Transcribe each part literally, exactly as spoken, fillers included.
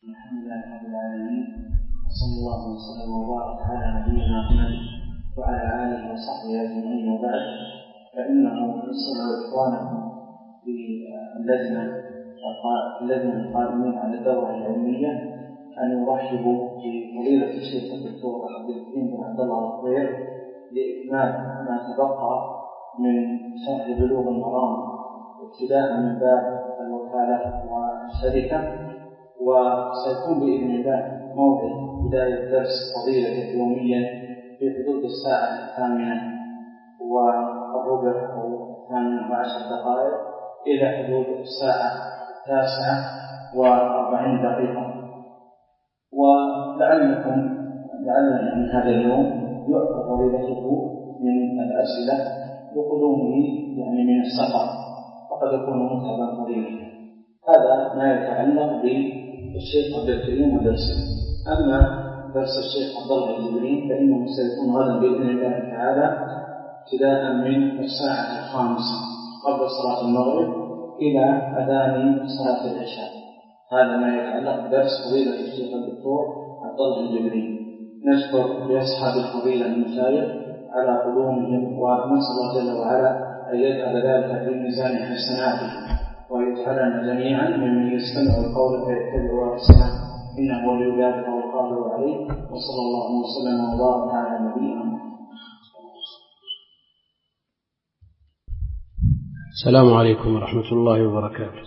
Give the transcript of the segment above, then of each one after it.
الحمد لله رب العالمين، وصلى الله وسلم وبارك على نبينا محمد وعلى آله وصحبه أجمعين، وبعد، فإنه يسر إخوانكم في اللجنة اللجنة القائمين على الدورة العلمية أن يرحبوا بفضيلة الشيخ الدكتور عبد الكريم بن عبد الله الطوير لإكمال ما تبقى من شرح بلوغ المرام ابتداء من باب الوكالة والشركة. وسيكون بإذن الله موعد بداية درس فضيلة يوميا في حدود الساعة الثامنة والربع أو الثامنة وعشر دقائق إلى حدود الساعة التاسعة وأربعين دقيقة. ولعلكم لعلنا من هذا اليوم يعطى فضيلته من الأسئلة بقدومه يعني من السفر، وقد يكون متعبا فضيلة. هذا ما يتعلق بالشيخ عبد الكريم ودرسه. أما درس الشيخ عبد الله الجبرين فإنه سيكون غدا بإذن الله تعالى ابتداء من الساعة الخامسة قبل صلاة المغرب إلى أذان صلاة العشاء. هذا ما يتعلق بدرس فضيلة الشيخ الدكتور عبد الله الجبرين. نشكر لأصحاب الفضيلة المشايخ على قدومهم، ونسأل الله جل وعلا أن يجعل ذلك في ميزان حسناته، ويجعلنا جميعا ممن يستمع القول فيتبع أحسنه، إنه ولي ذلك والقادر عليه. وصلى الله وسلم وبارك على نبينا محمد. السلام عليكم ورحمة الله وبركاته.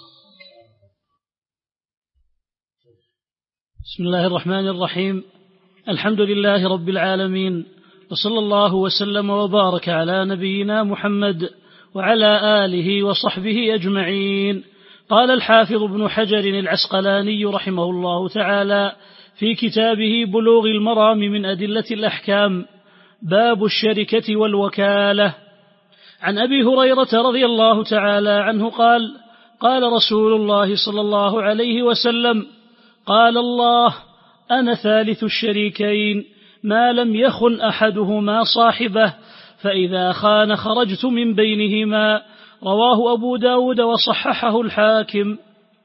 بسم الله الرحمن الرحيم. الحمد لله رب العالمين، وصلى الله وسلم وبارك على نبينا محمد وعلى آله وصحبه أجمعين. قال الحافظ ابن حجر العسقلاني رحمه الله تعالى في كتابه بلوغ المرام من أدلة الأحكام: باب الشركة والوكالة. عن أبي هريرة رضي الله تعالى عنه قال: قال رسول الله صلى الله عليه وسلم: قال الله: أنا ثالث الشريكين ما لم يخن أحدهما صاحبه، فإذا خان خرجت من بينهما. رواه أبو داود وصححه الحاكم.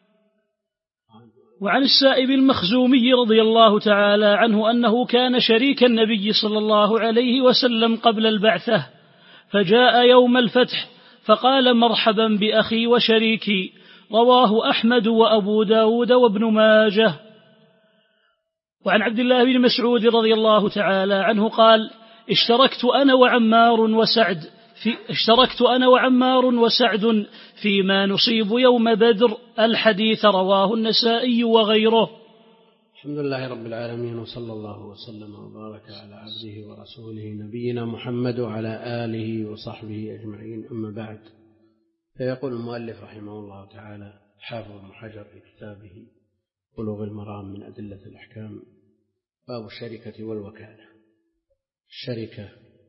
وعن السائب المخزومي رضي الله تعالى عنه أنه كان شريك النبي صلى الله عليه وسلم قبل البعثة، فجاء يوم الفتح فقال: مرحبا بأخي وشريكي. رواه أحمد وأبو داود وابن ماجه. وعن عبد الله بن مسعود رضي الله تعالى عنه قال: اشتركت أنا وعمار وسعد في اشتركت أنا وعمار وسعد فيما نصيب يوم بدر. الحديث رواه النسائي وغيره. الحمد لله رب العالمين، وصلى الله وسلم وبارك على عبده ورسوله نبينا محمد وعلى آله وصحبه أجمعين. أما بعد، فيقول المؤلف رحمه الله تعالى حافظ ابن حجر في كتابه بلوغ المرام من أدلة الأحكام: باب الشركة والوكالة. الشركة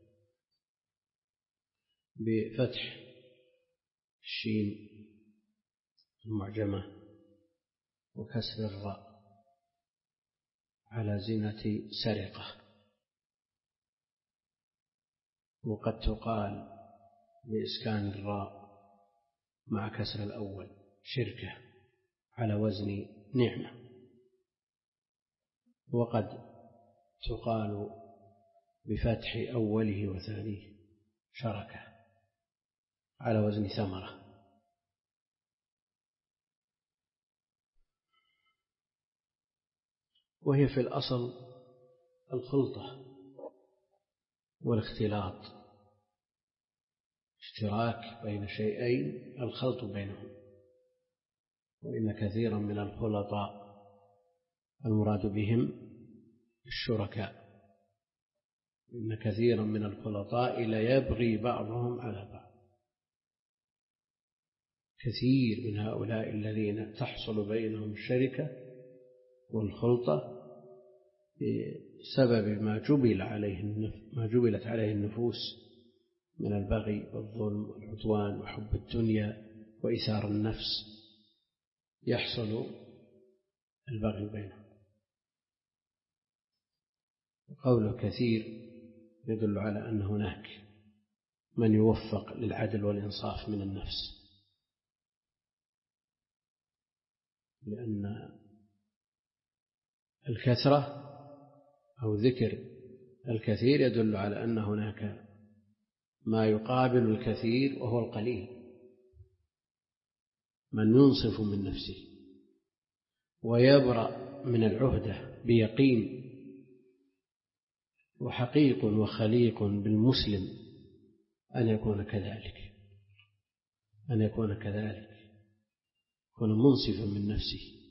بفتح الشين المعجمة وكسر الراء على زنة سرقة، وقد تقال بإسكان الراء مع كسر الأول شركة على وزن نعمة، وقد تقال بفتح أوله وثانيه شركة على وزن ثمرة. وهي في الأصل الخلطة والاختلاط، اشتراك بين شيئين، الخلط بينهم. وإن كثيرا من الخلطاء المراد بهم الشركاء، إن كثيرا من الخلطاء لا يبغي بعضهم على بعض. كثير من هؤلاء الذين تحصل بينهم الشركة والخلطة بسبب ما جبل عليه ما جبلت عليه النفوس من البغي والظلم والعدوان وحب الدنيا وإثار النفس، يحصل البغي بينهم. قوله كثير يدل على أن هناك من يوفق للعدل والإنصاف من النفس، لأن الكثرة أو ذكر الكثير يدل على أن هناك ما يقابل الكثير وهو القليل، من ينصف من نفسه ويبرأ من العهدة بيقين. وحقيق وخليق بالمسلم أن يكون كذلك، أن يكون كذلك، يكون منصفا من نفسه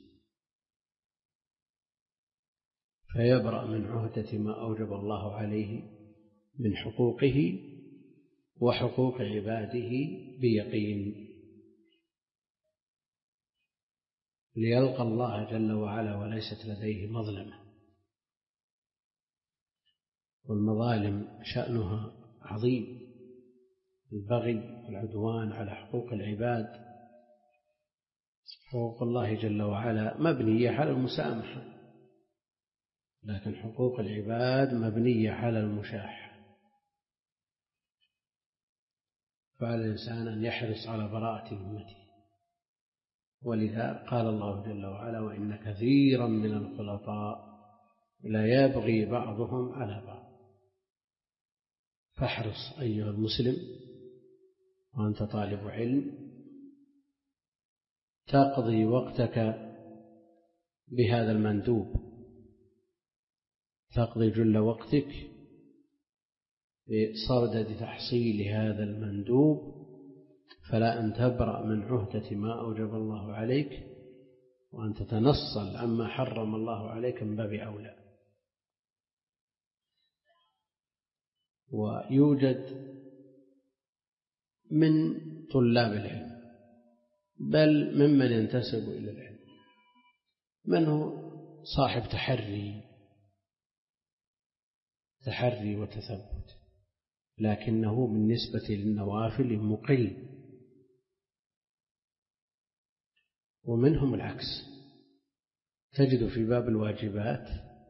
فيبرأ من عهدة ما أوجب الله عليه من حقوقه وحقوق عباده بيقين، ليلقى الله جل وعلا وليست لديه مظلمة. والمظالم شأنها عظيم، البغي والعدوان على حقوق العباد. حقوق الله جل وعلا مبنية على المسامحة، لكن حقوق العباد مبنية على المشاحة. فعلى الإنسان أن يحرص على براءة ذمته، ولذا قال الله جل وعلا: وإن كثيرا من الخلطاء لا يبغي بعضهم على بعض. فاحرص أيها المسلم وأنت طالب علم تقضي وقتك بهذا المندوب، تقضي جل وقتك بصردة تحصيل هذا المندوب، فلا أن تبرأ من عهدة ما أوجب الله عليك وأن تتنصل عما حرم الله عليك من باب أولى. ويوجد من طلاب العلم بل ممن ينتسب إلى العلم من هو صاحب تحري تحري وتثبت، لكنه بالنسبة للنوافل مقل. ومنهم العكس، تجد في باب الواجبات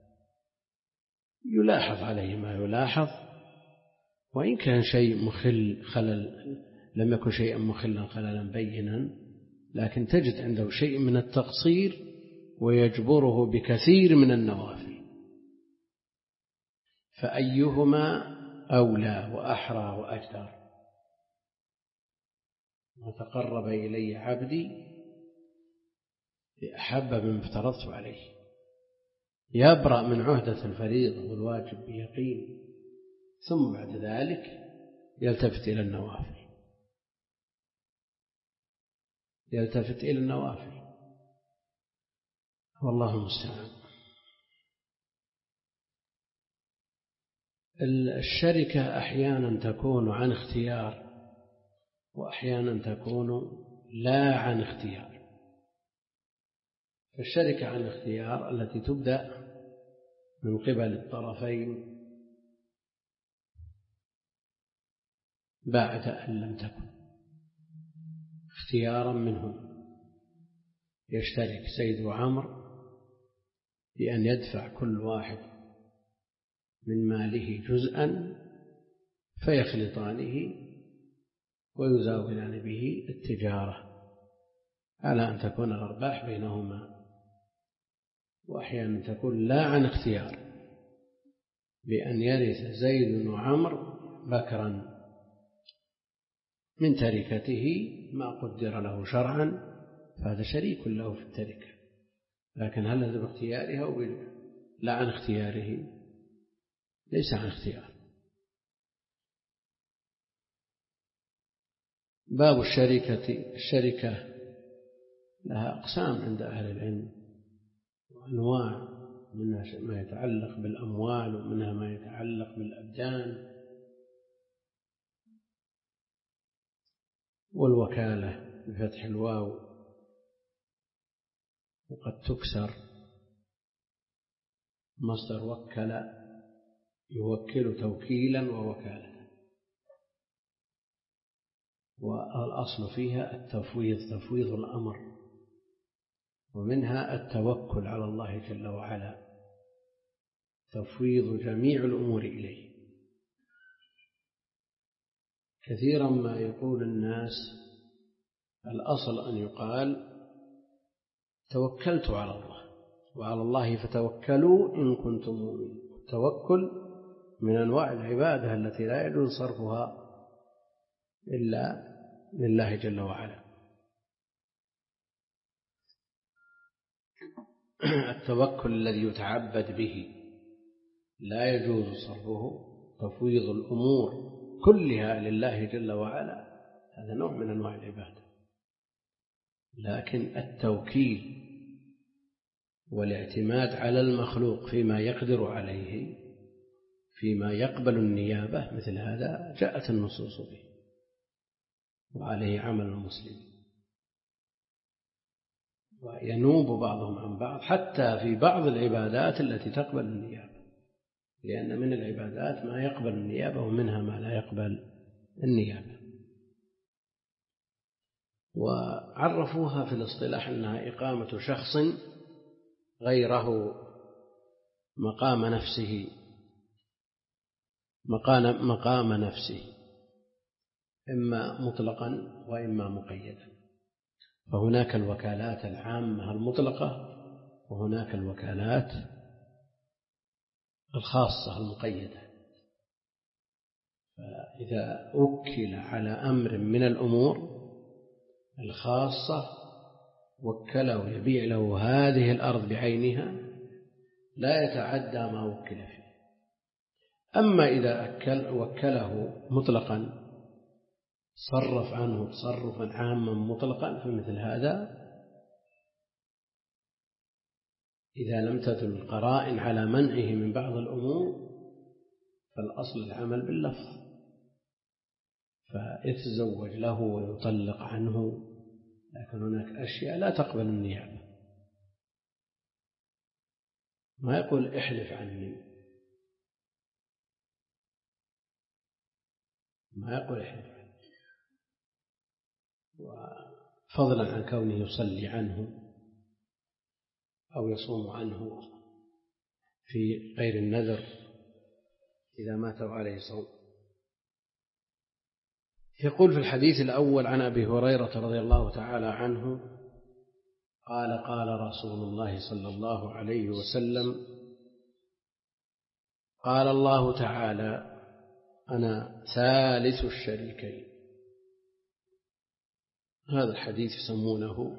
يلاحظ عليه ما يلاحظ، وإن كان شيء مخل خلل لم يكن شيئا مخلا خللا بينا، لكن تجد عنده شيء من التقصير ويجبره بكثير من النوافل. فأيهما أولى وأحرى وأجدر؟ وتقرب إلي عبدي بأحب مما افترضت عليه. يبرأ من عهدة الفريضة والواجب بيقين، ثم بعد ذلك يلتفت إلى النوافل يلتفت إلى النوافل والله المستعان. الشركة أحيانا تكون عن اختيار وأحيانا تكون لا عن اختيار. فالشركة عن اختيار التي تبدأ من قبل الطرفين بعد أن لم تكن اختيارا منهم، يشترك زيد وعمر بأن يدفع كل واحد من ماله جزءا فيخلطانه ويزاولان به التجارة على أن تكون الأرباح بينهما. وأحيانا تكون لا عن اختيار، بأن يرث زيد وعمر بكرا من تركته ما قدر له شرعا، فهذا شريك له في التركة. لكن هل هذا باختياره أو لا عن اختياره؟ ليس عن اختيار. باب الشركة الشركة لها أقسام عند أهل العلم وأنواع، منها ما يتعلق بالأموال ومنها ما يتعلق بالأبدان. والوكالة بفتح الواو وقد تكسر، مصدر وكل يوكل توكيلا ووكالة، والأصل فيها التفويض، تفويض الأمر، ومنها التوكل على الله جل وعلا، تفويض جميع الأمور إليه. كثيرا ما يقول الناس الأصل أن يقال توكلت على الله، وعلى الله فتوكلوا إن كنتم مؤمنين. التوكل من أنواع العبادة التي لا يجوز صرفها إلا لله جل وعلا. التوكل الذي يتعبد به لا يجوز صرفه، تفويض الأمور كلها لله جل وعلا، هذا نوع من أنواع العبادة. لكن التوكيل والاعتماد على المخلوق فيما يقدر عليه، فيما يقبل النيابة، مثل هذا جاءت النصوص به وعليه عمل المسلمين، وينوب بعضهم عن بعض حتى في بعض العبادات التي تقبل النيابة، لأن من العبادات ما يقبل النيابة ومنها ما لا يقبل النيابة. وعرفوها في الاصطلاح أنها إقامة شخص غيره مقام نفسه مقام, مقام نفسه إما مطلقا وإما مقيدا. فهناك الوكالات العامة المطلقة وهناك الوكالات الخاصة المقيدة. فإذا وكل على أمر من الأمور الخاصة وكله يبيع له هذه الأرض بعينها لا يتعدى ما وكل فيه. أما إذا أكل وكله مطلقا صرف عنه تصرفا عاما مطلقا، فمثل هذا إذا لم تدل القرائن على منعه من بعض الأمور فالأصل العمل باللفظ، فيتزوج له ويطلق عنه. لكن هناك أشياء لا تقبل النيابة، ما يقول احلف عني، ما يقول احلف عني، وفضلا عن كونه يصلي عنه أو يصوم عنه في غير النذر إذا مات عليه صوم. يقول في الحديث الأول عن أبي هريرة رضي الله تعالى عنه قال قال رسول الله صلى الله عليه وسلم قال الله تعالى أنا ثالث الشريكين. هذا الحديث يسمونه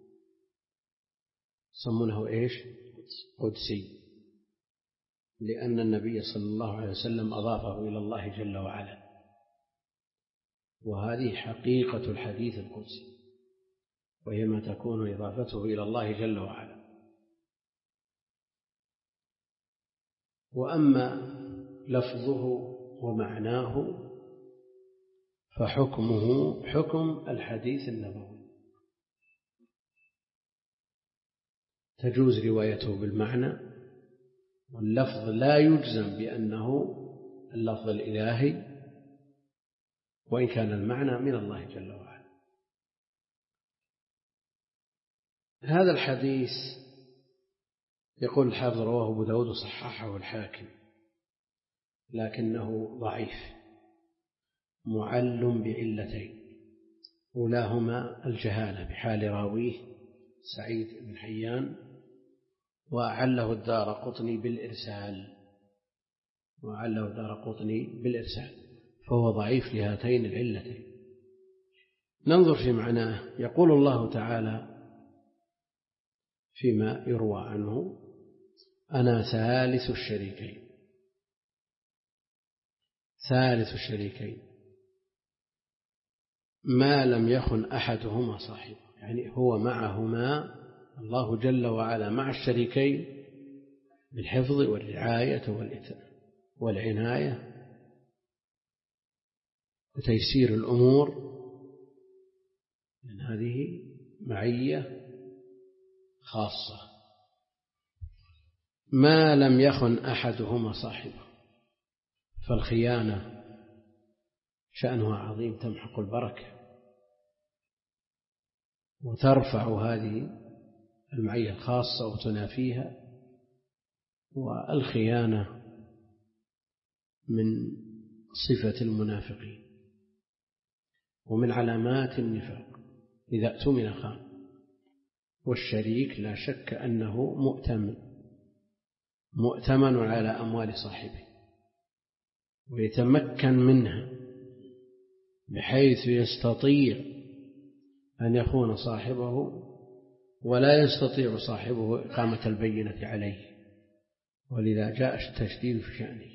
يسمونه إيش؟ قدسي، لأن النبي صلى الله عليه وسلم أضافه إلى الله جل وعلا، وهذه حقيقة الحديث القدسي، وهي ما تكون إضافته إلى الله جل وعلا. وأما لفظه ومعناه فحكمه حكم الحديث النبوي، تجوز روايته بالمعنى، واللفظ لا يجزم بأنه اللفظ الإلهي وإن كان المعنى من الله جل وعلا. هذا الحديث يقول الحافظ رواه أبو داود وصححه الحاكم، لكنه ضعيف معل بعلتين، أولاهما الجهالة بحال راويه سعيد بن حيان، وأعله الدارقطني بالإرسال وأعله الدارقطني بالإرسال فهو ضعيف لهاتين العلتين. ننظر في معناه. يقول الله تعالى فيما يروى عنه أنا ثالث الشريكين. ثالث الشريكين ما لم يخن أحدهما صاحبه، يعني هو معهما الله جل وعلا مع الشريكين بالحفظ والرعاية والعناية وتيسير الأمور، لأن هذه معية خاصة. ما لم يخن أحدهما صاحبه، فالخيانة شأنها عظيم، تمحق البركة وترفع هذه المعية الخاصة وتنافيها. والخيانة من صفة المنافقين ومن علامات النفاق، إذا اؤتمن خان والشريك لا شك أنه مؤتمن مؤتمن على أموال صاحبه ويتمكن منها بحيث يستطيع أن يخون صاحبه ولا يستطيع صاحبه إقامة البينة عليه، ولذا جاء التشديد في شأنه.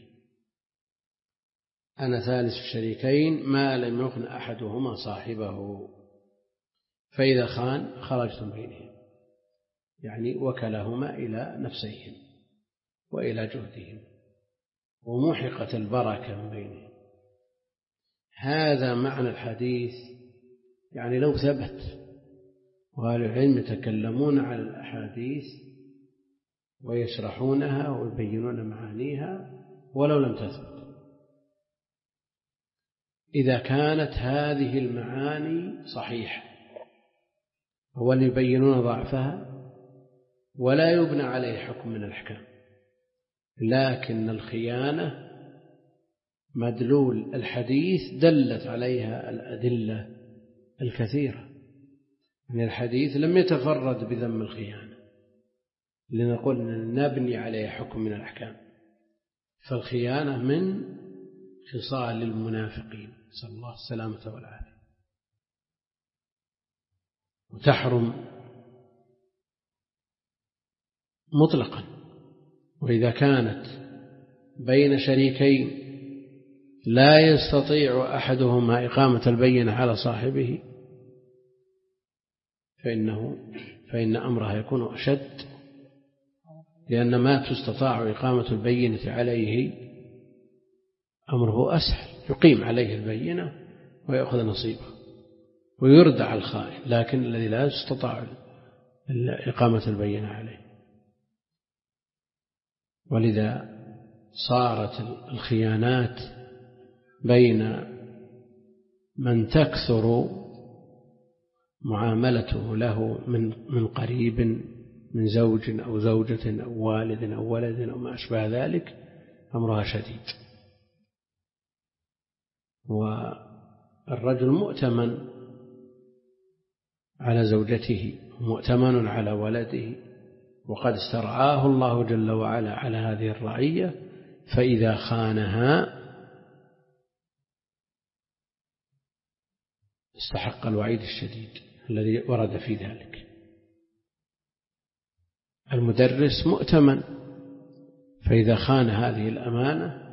أنا ثالث الشريكين ما لم يخن أحدهما صاحبه، فإذا خان خرجتم بينهم، يعني وكلهما إلى نفسيهم وإلى جهدهم ومحقت البركة من بينهم. هذا معنى الحديث، يعني لو ثبت، وأهل العلم يتكلمون على الأحاديث ويشرحونها ويبينون معانيها ولو لم تثبت، إذا كانت هذه المعاني صحيحة هو اللي يبينون ضعفها ولا يبنى عليه حكم من الأحكام. لكن الخيانة مدلول الحديث دلت عليها الأدلة الكثيرة، يعني الحديث لم يتفرد بذم الخيانة لنقول نبني عليه حكم من الأحكام، فالخيانة من خصال المنافقين، نسأل الله السلامة والعافية، وتحرم مطلقا. وإذا كانت بين شريكين لا يستطيع أحدهما إقامة البينة على صاحبه فإنه فإن أمرها يكون أشد، لأن ما تستطاع إقامة البينة عليه أمره أسهل، يقيم عليه البينة ويأخذ نصيبه ويردع الخائن، لكن الذي لا يستطاع إقامة البينة عليه. ولذا صارت الخيانات بين من تكثر معاملته له من من قريب من زوج أو زوجة أو والد أو ولد أو ما أشبه ذلك أمرها شديد. والرجل مؤتمن على زوجته مؤتمن على ولده، وقد استرعاه الله جل وعلا على هذه الرعية، فإذا خانها استحق الوعيد الشديد الذي ورد في ذلك. المدرس مؤتمن، فإذا خان هذه الأمانة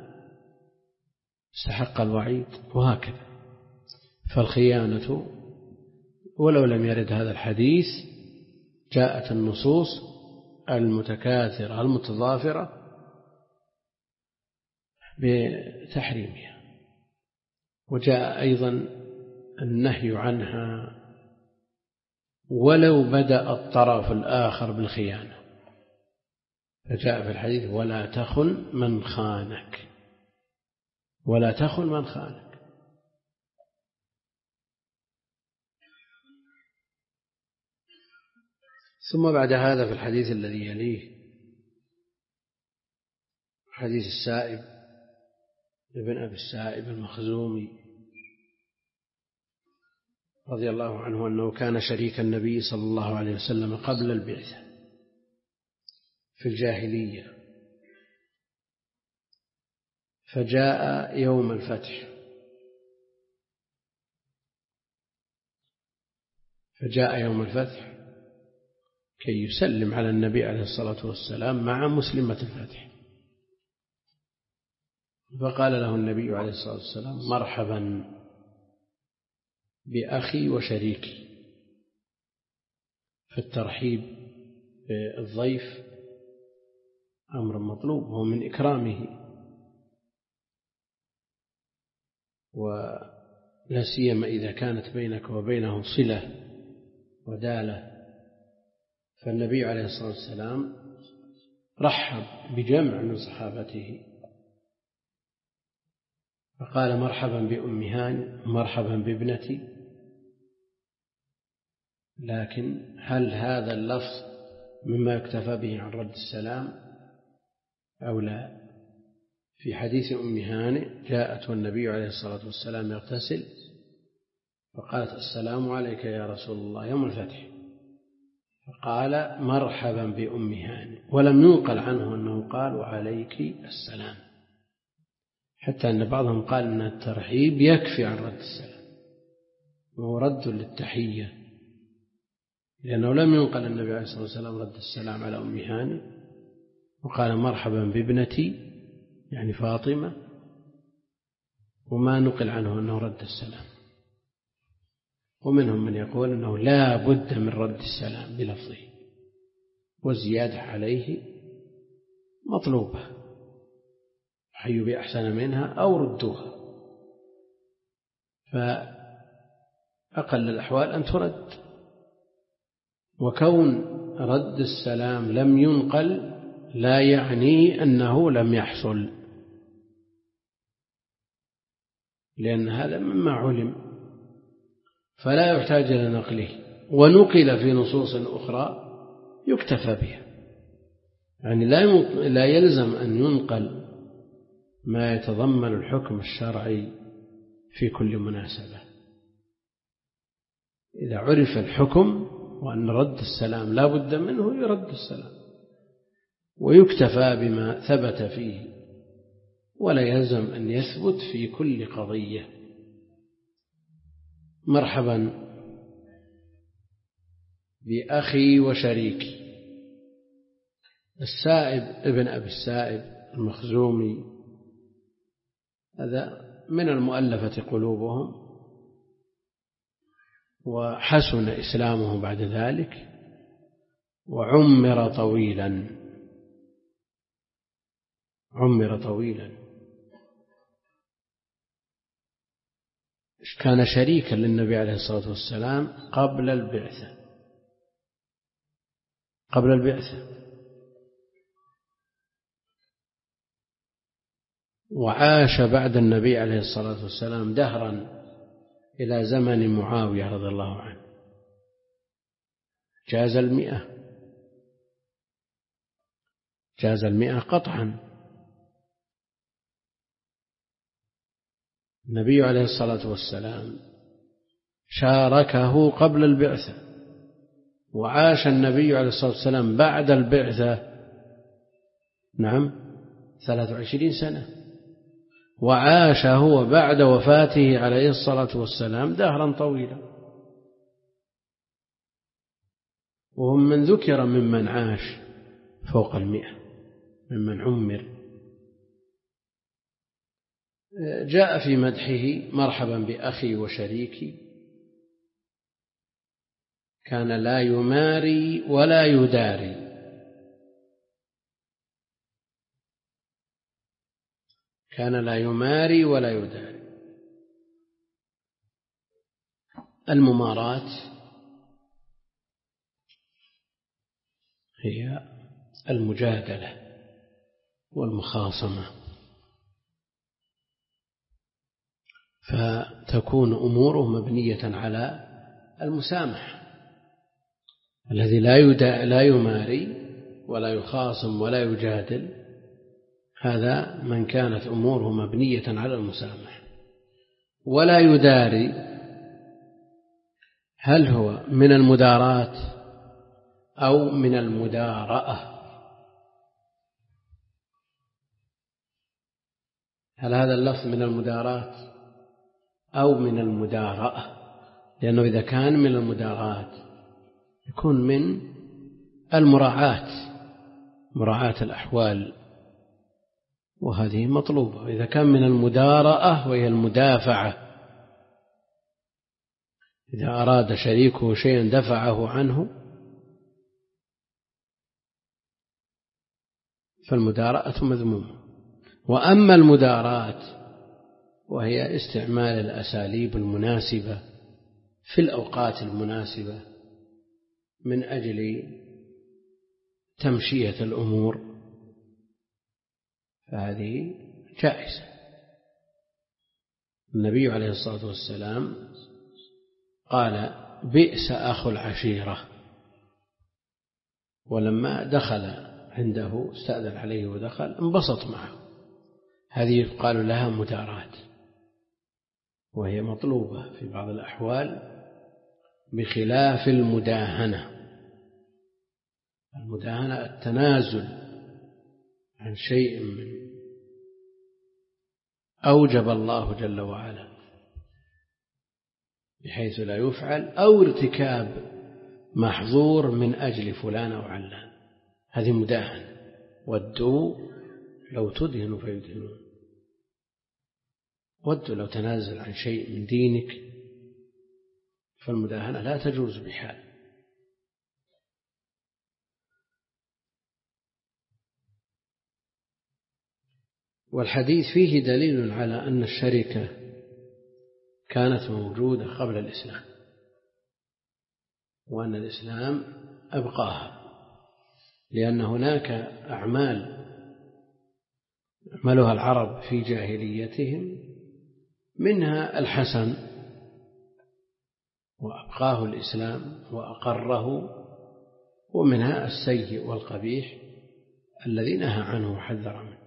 استحق الوعيد، وهكذا. فالخيانة ولو لم يرد هذا الحديث جاءت النصوص المتكاثرة المتضافرة بتحريمها، وجاء أيضا النهي عنها ولو بدأ الطرف الآخر بالخيانة، فجاء في الحديث ولا تخن من خانك، ولا تخن من خانك. ثم بعد هذا في الحديث الذي يليه حديث السائب ابن أبي السائب المخزومي رضي الله عنه أنه كان شريك النبي صلى الله عليه وسلم قبل البعثة في الجاهلية، فجاء يوم الفتح فجاء يوم الفتح كي يسلم على النبي عليه الصلاة والسلام مع مسلمة الفتح، فقال له النبي عليه الصلاة والسلام مرحبا بأخي وشريكي. فالترحيب بالضيف أمر مطلوب، هو من إكرامه، ولا سيما إذا كانت بينك وبينه صلة ودالة. فالنبي عليه الصلاة والسلام رحب بجمع من صحابته فقال مرحبا بأم هاني مرحبا بابنتي. لكن هل هذا اللفظ مما يكتفى به عن رد السلام أو لا؟ في حديث أم هاني جاءت والنبي عليه الصلاة والسلام يغتسل فقالت السلام عليك يا رسول الله يوم الفتح، فقال مرحبا بأم هانئ، ولم ينقل عنه أنه قال وعليك السلام، حتى أن بعضهم قال أن الترحيب يكفي عن رد السلام وهو رد للتحية، لأنه لم ينقل النبي عليه الصلاة والسلام رد السلام على أم هانئ، وقال مرحبا بابنتي يعني فاطمة، وما نقل عنه أنه رد السلام. ومنهم من يقول أنه لا بد من رد السلام بلفظه، والزيادة عليه مطلوبة، حيوا بأحسن منها أو ردوها، فأقل الأحوال أن ترد. وكون رد السلام لم ينقل لا يعني أنه لم يحصل، لأن هذا مما علم فلا يحتاج إلى نقله، ونقل في نصوص أخرى يكتفى بها، يعني لا يلزم أن ينقل ما يتضمن الحكم الشرعي في كل مناسبة. إذا عرف الحكم وأن رد السلام لا بد منه يرد السلام ويكتفى بما ثبت فيه، ولا يلزم أن يثبت في كل قضية. مرحبا بأخي وشريكي. السائب ابن أبي السائب المخزومي هذا من المؤلفة قلوبهم، وحسن إسلامه بعد ذلك، وعمر طويلا عمر طويلا كان شريكا للنبي عليه الصلاة والسلام قبل البعثة قبل البعثة وعاش بعد النبي عليه الصلاة والسلام دهرا إلى زمن معاوية رضي الله عنه، جاز المئة جاز المئة قطعا. النبي عليه الصلاة والسلام شاركه قبل البعثة، وعاش النبي عليه الصلاة والسلام بعد البعثة نعم ثلاث وعشرين سنة، وعاش هو بعد وفاته عليه الصلاة والسلام دهرا طويلا، وهم من ذكر ممن عاش فوق المئة ممن عمر. جاء في مدحه مرحبا بأخي وشريكي، كان لا يماري ولا يداري، كان لا يماري ولا يداري. المماراة هي المجادلة والمخاصمة، فتكون أموره مبنية على المسامح. الذي لا لا يماري ولا يخاصم ولا يجادل هذا من كانت أموره مبنية على المسامح. ولا يداري هل هو من المداراة أو من المدارأة؟ هل هذا اللفظ من المداراة أو من المدارأة؟ لأنه إذا كان من المداراة يكون من المراعاة، مراعاة الأحوال، وهذه مطلوبة. إذا كان من المدارأة وهي المدافعة، إذا أراد شريكه شيئا دفعه عنه فالمدارأة مذمومة. وأما المداراة وهي استعمال الأساليب المناسبة في الأوقات المناسبة من أجل تمشية الأمور فهذه جائزة. النبي عليه الصلاة والسلام قال بئس أخو العشيرة، ولما دخل عنده استأذن عليه ودخل انبسط معه، هذه يقال لها مداراة، وهي مطلوبة في بعض الأحوال بخلاف المداهنة. المداهنة التنازل عن شيء من أوجب الله جل وعلا بحيث لا يفعل، أو ارتكاب محظور من أجل فلان أو علان، هذه مداهنة. ودوا لو تدهن فيدهنون، ودوا لو تنازل عن شيء من دينك، فالمداهنة لا تجوز بحال. والحديث فيه دليل على أن الشركة كانت موجودة قبل الإسلام، وأن الإسلام أبقاها، لأن هناك أعمال عملها العرب في جاهليتهم منها الحسن وأبقاه الإسلام وأقره، ومنها السيء والقبيح الذي نهى عنه وحذر منه.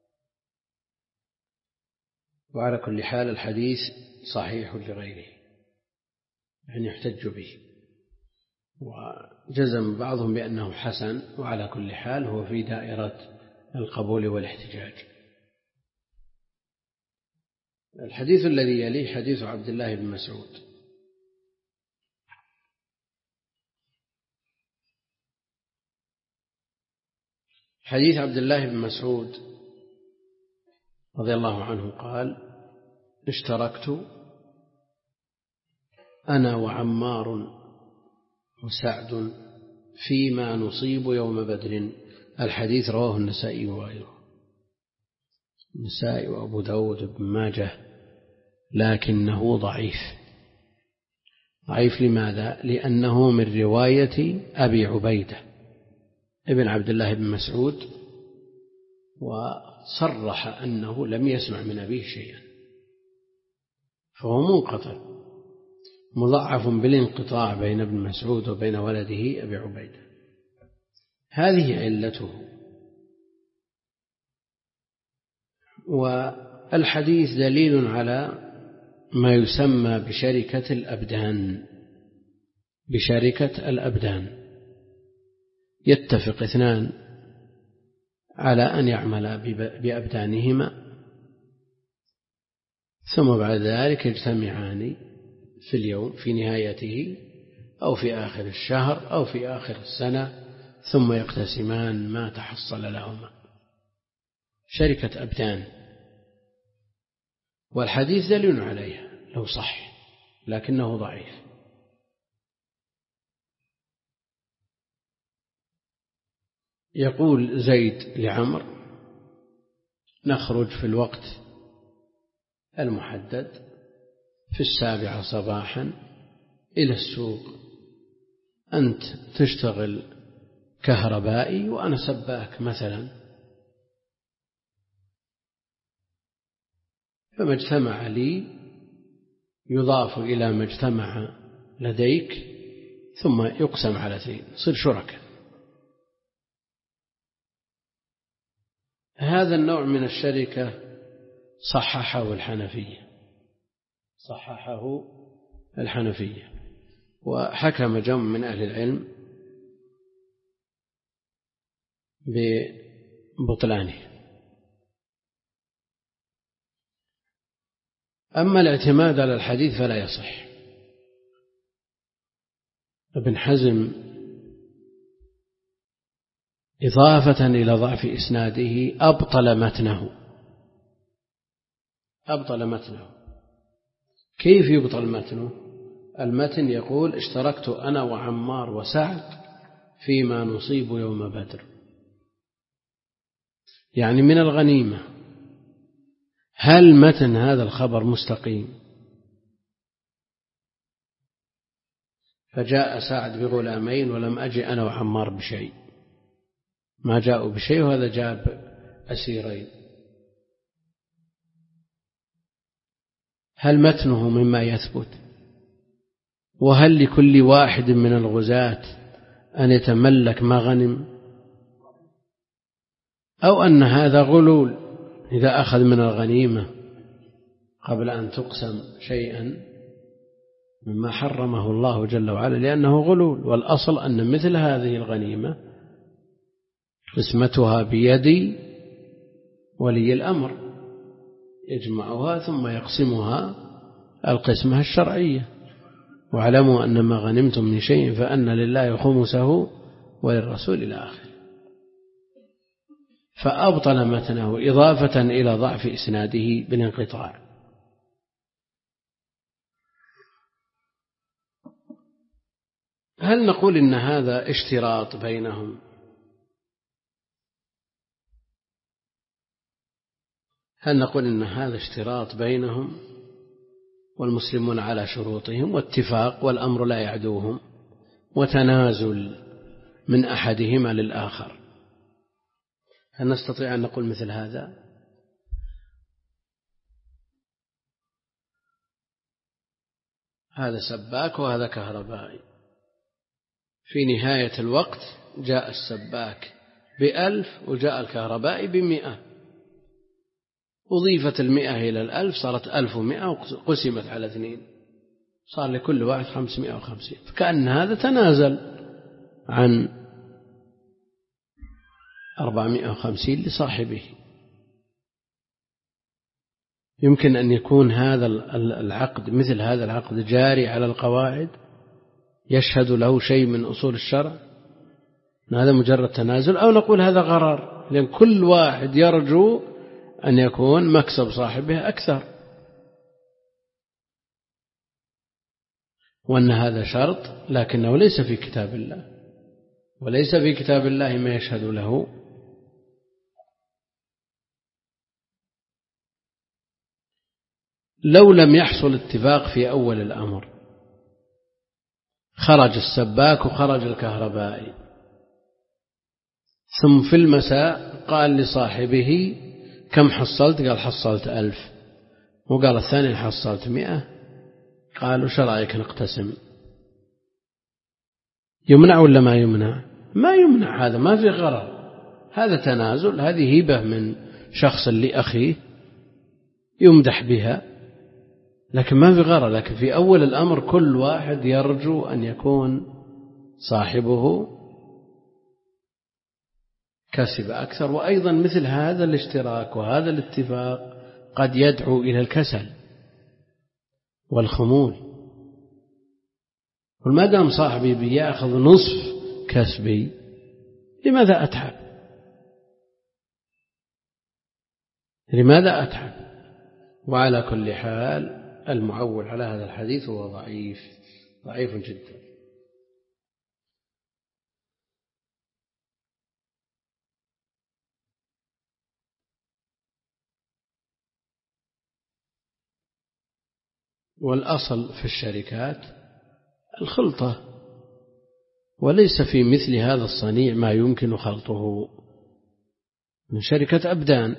وعلى كل حال الحديث صحيح لغيره، يعني يحتج به، وجزم بعضهم بأنه حسن، وعلى كل حال هو في دائرة القبول والاحتجاج. الحديث الذي يليه حديث عبد الله بن مسعود. حديث عبد الله بن مسعود رضي الله عنه قال: اشتركت أنا وعمار وسعد فيما نصيب يوم بدر. الحديث رواه النسائي وغيره، النسائي وأبو داود بن ماجه، لكنه ضعيف. ضعيف لماذا؟ لأنه من رواية أبي عبيدة ابن عبد الله بن مسعود، وصرح أنه لم يسمع من أبيه شيئا، فهو منقطع مضاعف بالانقطاع بين ابن مسعود وبين ولده أبي عبيدة. هذه علته. والحديث دليل على ما يسمى بشركة الأبدان، بشركة الأبدان، يتفق اثنان على أن يعملا بأبدانهما، ثم بعد ذلك يجتمعان في اليوم في نهايته أو في آخر الشهر أو في آخر السنة، ثم يقتسمان ما تحصل لهما، شركة أبدان. والحديث دليل عليها لو صح، لكنه ضعيف. يقول زيد لعمر: نخرج في الوقت المحدد في السابعة صباحا إلى السوق، أنت تشتغل كهربائي وأنا سباك مثلا، فما اجتمع لي يضاف إلى ما اجتمع لديك، ثم يقسم على اثنين، صير شركاء. هذا النوع من الشركة صححه الحنفية، صححه الحنفية وحكم جمع من أهل العلم ببطلانه. أما الاعتماد على الحديث فلا يصح. ابن حزم إضافة إلى ضعف إسناده أبطل متنه، أبطل متنه. كيف يبطل متنه؟ المتن يقول: اشتركت أنا وعمار وسعد فيما نصيب يوم بدر، يعني من الغنيمة. هل متن هذا الخبر مستقيم؟ فجاء سعد بغلامين ولم أجي أنا وعمار بشيء، ما جاءوا بشيء، وهذا جاب أسيرين. هل متنه مما يثبت؟ وهل لكل واحد من الغزاة أن يتملك ما غنم؟ أو أن هذا غلول، إذا أخذ من الغنيمة قبل أن تقسم شيئا مما حرمه الله جل وعلا، لأنه غلول. والأصل أن مثل هذه الغنيمة قسمتها بيد ولي الأمر، يجمعها ثم يقسمها القسمة الشرعية. واعلموا أن ما غنمتم من شيء فأن لله خمسه وللرسول إلى آخره. فأبطل متنه إضافة إلى ضعف إسناده بالانقطاع. هل نقول إن هذا اشتراط بينهم؟ هل نقول إن هذا اشتراط بينهم والمسلمون على شروطهم واتفاق والأمر لا يعدوهم وتنازل من أحدهما للآخر؟ هل نستطيع أن نقول مثل هذا؟ هذا سباك وهذا كهربائي، في نهاية الوقت جاء السباك بألف وجاء الكهربائي بمئة، أضيفت المئة إلى الألف صارت ألف ومئة وقسمت على اثنين، صار لكل واحد خمسمائة وخمسين، فكأن هذا تنازل عن أربعمائة وخمسين لصاحبه. يمكن أن يكون هذا العقد مثل هذا العقد جاري على القواعد يشهد له شيء من أصول الشرع، هذا مجرد تنازل، أو نقول هذا غرر، لأن كل واحد يرجو أن يكون مكسب صاحبه أكثر، وأن هذا شرط لكنه ليس في كتاب الله، وليس في كتاب الله ما يشهد له. لو لم يحصل اتفاق في أول الأمر، خرج السباك وخرج الكهربائي، ثم في المساء قال لصاحبه كم حصلت؟ قال حصلت ألف، وقال الثاني حصلت مئة، قالوا شو رأيك نقتسم؟ يمنع ولا ما يمنع؟ ما يمنع، هذا ما في غرر، هذا تنازل، هذه هبة من شخص لأخيه يمدح بها، لكن ما في غرر. لكن في أول الأمر كل واحد يرجو أن يكون صاحبه كسب أكثر. وأيضا مثل هذا الاشتراك وهذا الاتفاق قد يدعو إلى الكسل والخمول، وما دام صاحبي بيأخذ نصف كسبي لماذا أتعب؟ لماذا أتعب؟ وعلى كل حال المعول على هذا الحديث هو ضعيف ضعيف جدا. والأصل في الشركات الخلطة، وليس في مثل هذا الصنيع ما يمكن خلطه من شركة أبدان.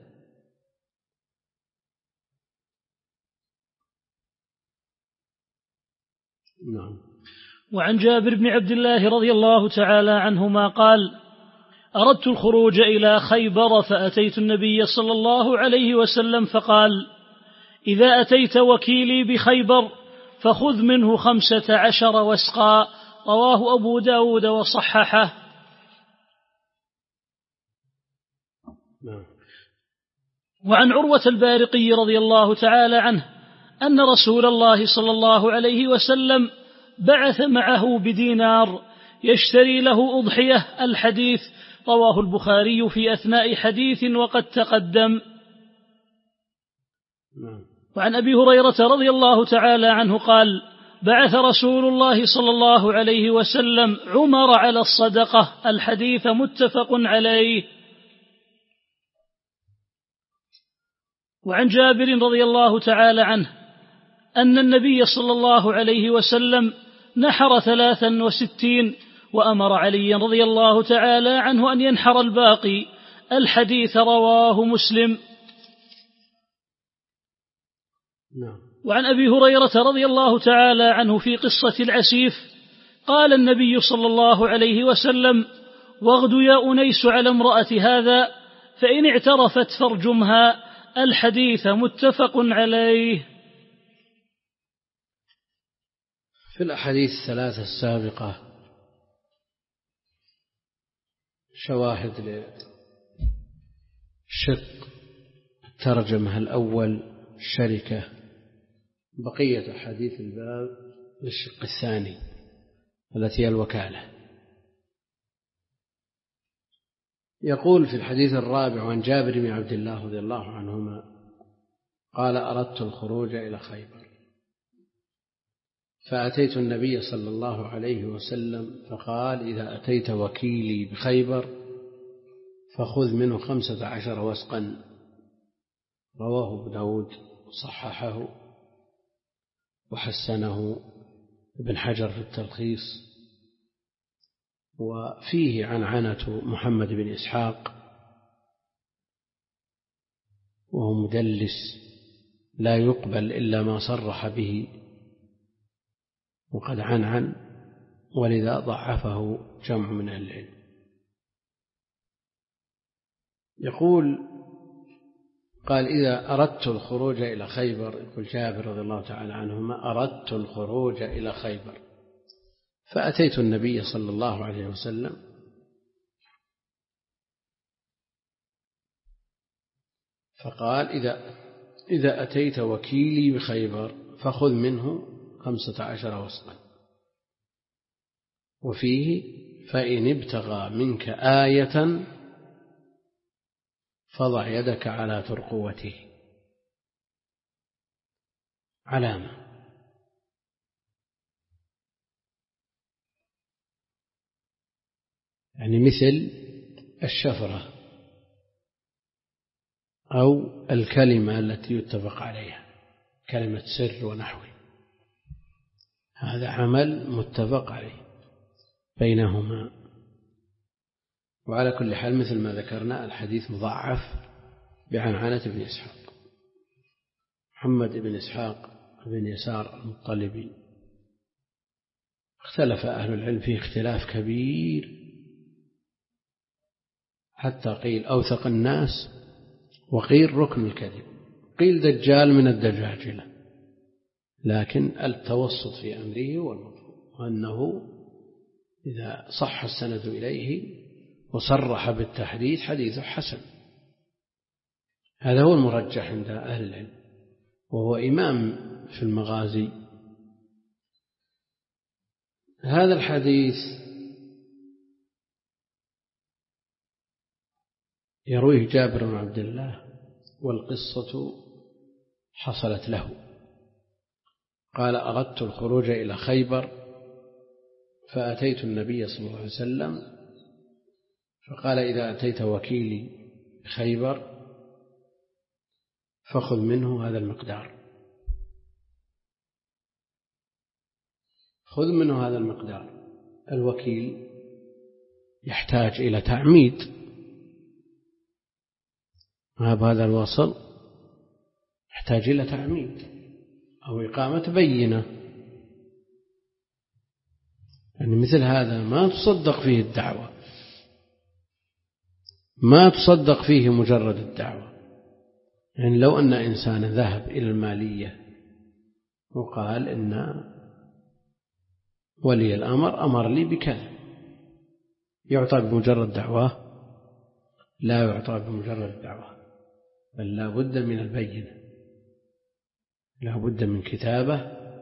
نعم. وعن جابر بن عبد الله رضي الله تعالى عنهما قال: أردت الخروج إلى خيبر فأتيت النبي صلى الله عليه وسلم فقال: إذا أتيت وكيلي بخيبر فخذ منه خمسة عشر وسقا. رواه أبو داود وصححه. وعن عروة البارقي رضي الله تعالى عنه أن رسول الله صلى الله عليه وسلم بعث معه بدينار يشتري له أضحية. الحديث رواه البخاري في أثناء حديث وقد تقدم. وعن أبي هريرة رضي الله تعالى عنه قال: بعث رسول الله صلى الله عليه وسلم عمر على الصدقة. الحديث متفق عليه. وعن جابر رضي الله تعالى عنه أن النبي صلى الله عليه وسلم نحر ثلاثا وستين وأمر علي رضي الله تعالى عنه أن ينحر الباقي. الحديث رواه مسلم. وعن أبي هريرة رضي الله تعالى عنه في قصة العسيف قال النبي صلى الله عليه وسلم: واغد يا أنيس على امرأة هذا فإن اعترفت فارجمها. الحديث متفق عليه. في الأحاديث الثلاثة السابقة شواهد لشق الترجمة الأول الشركة، بقية حديث الباب للشق الثاني التي هي الوكالة. يقول في الحديث الرابع عن جابر بن عبد الله رضي الله عنهما قال: أردت الخروج إلى خيبر فأتيت النبي صلى الله عليه وسلم فقال: إذا أتيت وكيلي بخيبر فخذ منه خمسة عشر وسقا. رواه ابو داود صححه وحسنه ابن حجر في التلخيص. وفيه عنعنة محمد بن إسحاق وهو مدلس لا يقبل إلا ما صرح به وقد عنعن، ولذا ضعفه جمع من أهل العلم. يقول: قال: إذا أردت الخروج إلى خيبر، يقول جابر رضي الله تعالى عنهما: أردت الخروج إلى خيبر فأتيت النبي صلى الله عليه وسلم فقال: إذا إذا أتيت وكيلي بخيبر فخذ منه خمسة عشر وسقا. وفيه: فإن ابتغى منك آية فضع يدك على ترقوته. علامة، يعني مثل الشفرة أو الكلمة التي يتفق عليها، كلمة سر ونحوه، هذا عمل متفق عليه بينهما. وعلى كل حال مثل ما ذكرنا الحديث مضاعف بعنعنة بن إسحاق. محمد بن إسحاق بن يسار المطلبي اختلف أهل العلم فيه اختلاف كبير، حتى قيل أوثق الناس وقيل ركن الكذب، قيل دجال من الدجاجلة، لكن التوسط في أمره هو المطلوب، وأنه إذا صح السند إليه وصرح بالتحديث حديث حسن. هذا هو المرجح عند أهل العلم، وهو إمام في المغازي. هذا الحديث يرويه جابر بن عبد الله، والقصة حصلت له. قال: أردت الخروج إلى خيبر فأتيت النبي صلى الله عليه وسلم فقال: إذا أتيت وكيلي بخيبر فخذ منه هذا المقدار، خذ منه هذا المقدار. الوكيل يحتاج إلى تعميد، ما بهذا الوصل يحتاج إلى تعميد أو إقامة بينة، يعني مثل هذا ما تصدق فيه الدعوة، ما تصدق فيه مجرد الدعوة. يعني لو أن إنسان ذهب إلى المالية وقال إن ولي الأمر أمر لي بكذا، يعطى بمجرد دعوة؟ لا يعطى بمجرد الدعوة، بل لا بد من البينة، لا بد من كتابة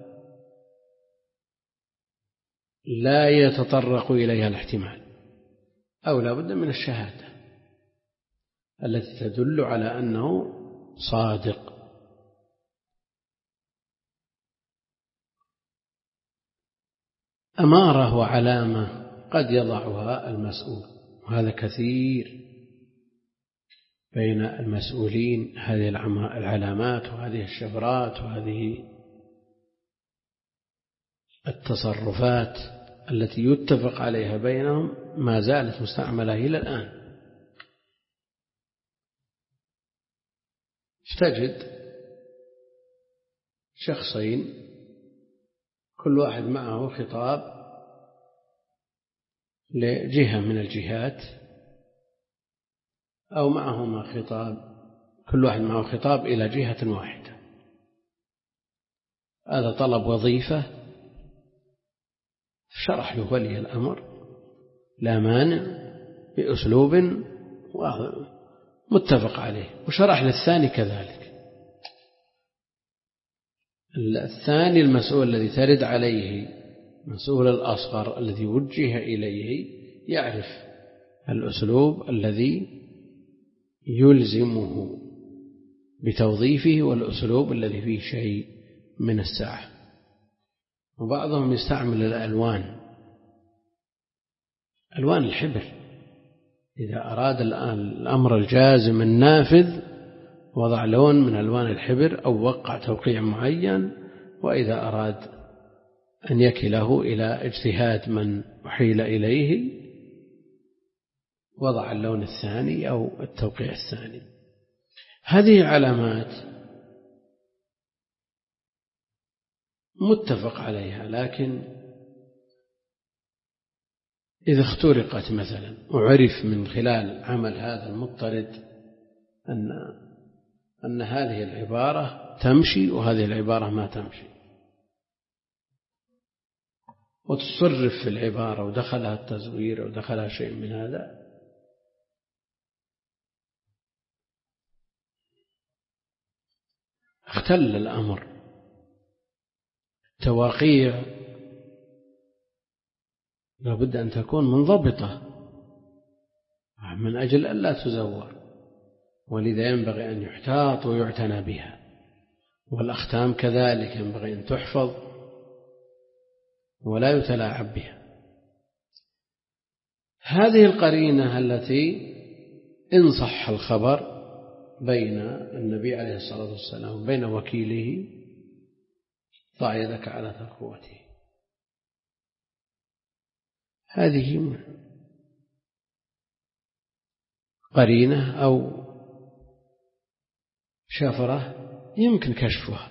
لا يتطرق إليها الاحتمال، أو لا بد من الشهادة التي تدل على أنه صادق. أمارة وعلامة قد يضعها المسؤول، وهذا كثير بين المسؤولين، هذه العلامات وهذه الشفرات وهذه التصرفات التي يتفق عليها بينهم ما زالت مستعملة إلى الآن. تجد شخصين كل واحد معه خطاب لجهة من الجهات، أو معهما خطاب، كل واحد معه خطاب إلى جهة واحدة. هذا طلب وظيفة، شرح له ولي الأمر لا مانع، بأسلوب متفق عليه، وشرح للثاني كذلك. الثاني المسؤول الذي ترد عليه، مسؤول الأصغر الذي وجه إليه، يعرف الأسلوب الذي يلزمه بتوظيفه والأسلوب الذي فيه شيء من السعة. وبعضهم يستعمل الألوان، ألوان الحبر، إذا أراد الآن الأمر الجازم النافذ وضع لون من ألوان الحبر أو وقع توقيع معين، وإذا أراد أن يكله إلى اجتهاد من أحيل إليه وضع اللون الثاني أو التوقيع الثاني. هذه علامات متفق عليها، لكن إذا اخترقت مثلا وعرف من خلال عمل هذا المضطرد أن أن هذه العبارة تمشي وهذه العبارة ما تمشي، وتصرف في العبارة ودخلها التزوير ودخلها شيء من هذا، اختل الأمر. تواقيع لابد أن تكون منضبطة من أجل أن لا تزور، ولذا ينبغي أن يحتاط ويعتنى بها. والأختام كذلك ينبغي أن تحفظ ولا يتلاعب بها. هذه القرينة التي إن صح الخبر بين النبي عليه الصلاة والسلام وبين وكيله ضع يدك على ترقوته، هذه قرينة أو شفرة يمكن كشفها.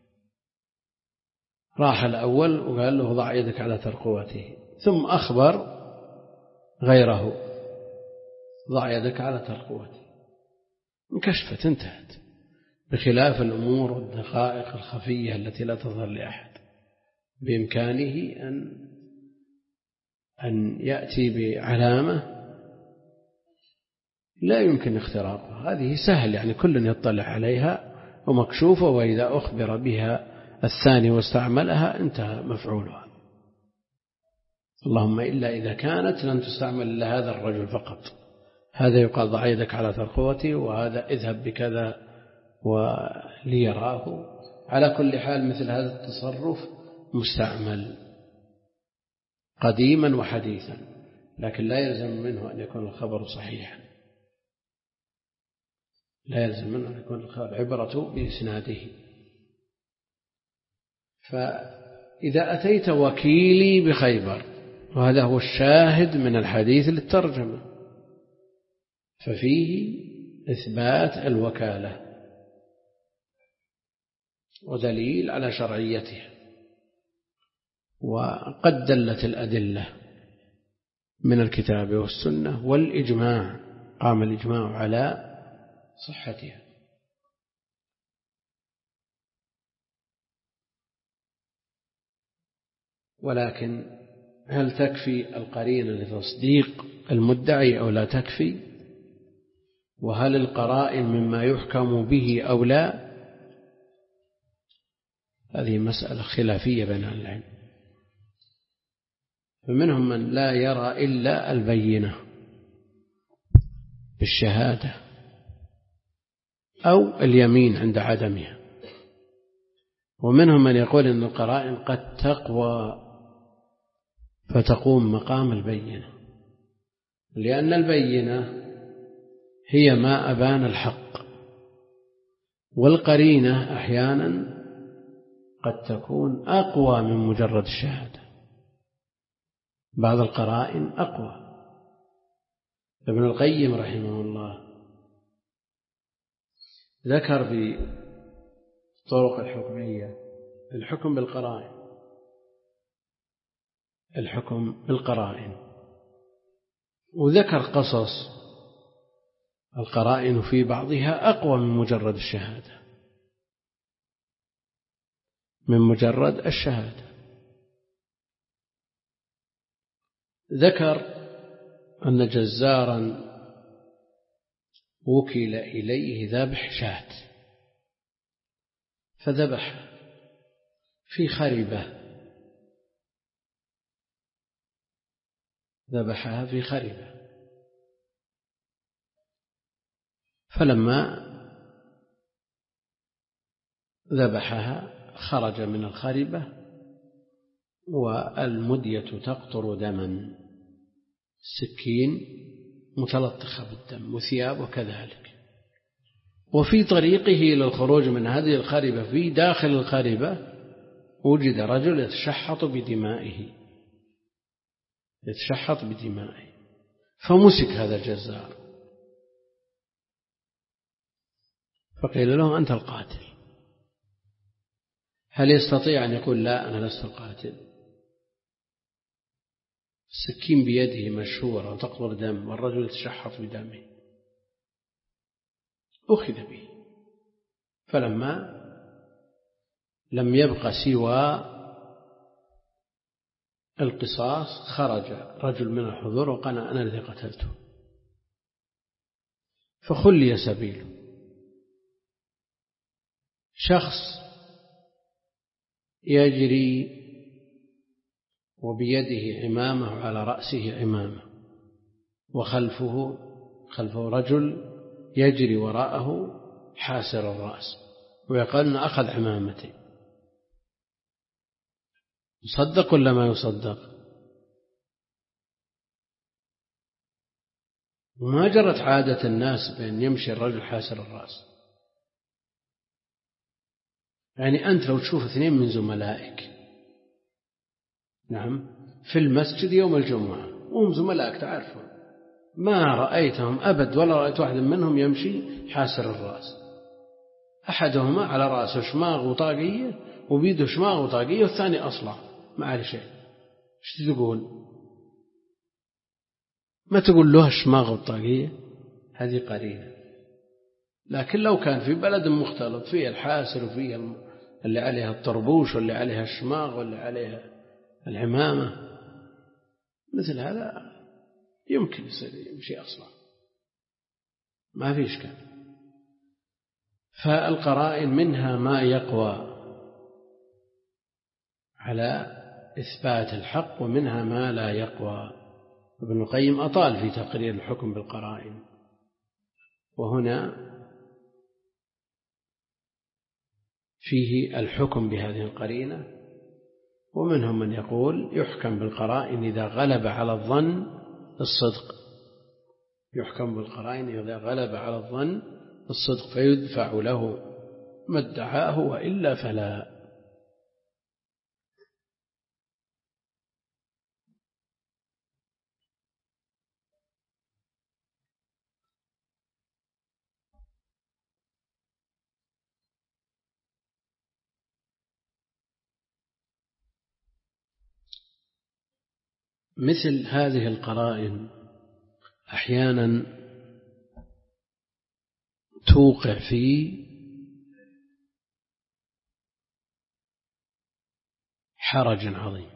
راح الأول وقال له ضع يدك على ترقوته، ثم أخبر غيره ضع يدك على ترقوته، انكشفت انتهت، بخلاف الأمور والدقائق الخفية التي لا تظهر لأحد. بإمكانه أن أن يأتي بعلامة لا يمكن اختراقها، هذه سهل يعني كل يطلع عليها ومكشوفة، وإذا أخبر بها الثاني واستعملها انتهى مفعولها. اللهم إلا إذا كانت لن تستعمل إلا هذا الرجل فقط، هذا يقال ضع يدك على ترقوته، وهذا اذهب بكذا وليراه. على كل حال مثل هذا التصرف مستعمل قديما وحديثا، لكن لا يلزم منه أن يكون الخبر صحيحا، لا يلزم منه أن يكون الخبر عبرة بإسناده. فإذا أتيت وكيلي بخيبر، وهذا هو الشاهد من الحديث للترجمة، ففيه إثبات الوكالة ودليل على شرعيتها، وقد دلت الأدلة من الكتاب والسنة والإجماع، قام الإجماع على صحتها. ولكن هل تكفي القرينة لتصديق المدعي أو لا تكفي؟ وهل القرائن مما يحكم به أو لا؟ هذه مسألة خلافية بين العلم، فمنهم من لا يرى إلا البينة بالشهادة أو اليمين عند عدمها، ومنهم من يقول إن القرائن قد تقوى فتقوم مقام البينة، لأن البينة هي ما أبان الحق، والقرينة أحيانا قد تكون أقوى من مجرد الشهادة، بعض القرائن أقوى. ابن القيم رحمه الله ذكر بطرق الحكمية الحكم بالقرائن، الحكم بالقرائن وذكر قصص القرائن في بعضها أقوى من مجرد الشهادة، من مجرد الشهادة. ذكر أن جزارا وكل إليه ذبح شاة فذبح في خربة ذبحها في خربة فلما ذبحها خرج من الخربة والمدية تقطر دما، السكين متلطخة بالدم وثيابه كذلك. وفي طريقه إلى الخروج من هذه الخربة في داخل الخربة وجد رجل يتشحط بدمائه يتشحط بدمائه فمسك هذا الجزار فقيل له أنت القاتل. هل يستطيع أن يقول لا أنا لست القاتل؟ السكين بيده مشهورة وتقطر دم والرجل يتشحط بدمه، أخذ به. فلما لم يبق سوى القصاص خرج رجل من الحضور وقال أنا الذي قتلته، فخلي سبيله. شخص يجري وبيده عمامة على رأسه عمامة وخلفه خلفه رجل يجري وراءه حاسر الرأس ويقول أن أخذ عمامتي، يصدق ولا ما يصدق؟ وما جرت عادة الناس بأن يمشي الرجل حاسر الرأس. يعني أنت لو تشوف اثنين من زملائك نعم في المسجد يوم الجمعة وهم زملائك تعرفون، ما رأيتهم أبد ولا رأيت واحد منهم يمشي حاسر الرأس، أحدهما على رأسه شماغ وطاقية وبيده شماغ وطاقية والثاني أصلع ما عليه شيء. ايش تقول؟ ما تقول له الشماغ والطاقية، هذه قرينة. لكن لو كان في بلد مختلط فيه الحاسر وفيه اللي عليها الطربوش واللي عليها الشماغ واللي عليها العمامة مثل هذا يمكن يصير يمشي أصلا ما في إشكال. فالقرائن منها ما يقوى على إثبات الحق ومنها ما لا يقوى. ابن القيم أطال في تقرير الحكم بالقرائن، وهنا فيه الحكم بهذه القرينة. ومنهم من يقول يحكم بالقرائن إذا غلب على الظن الصدق، يحكم بالقرائن إذا غلب على الظن الصدق فيدفع له ما ادعاه وإلا فلا. مثل هذه القرائن أحيانا توقع في حرج عظيم.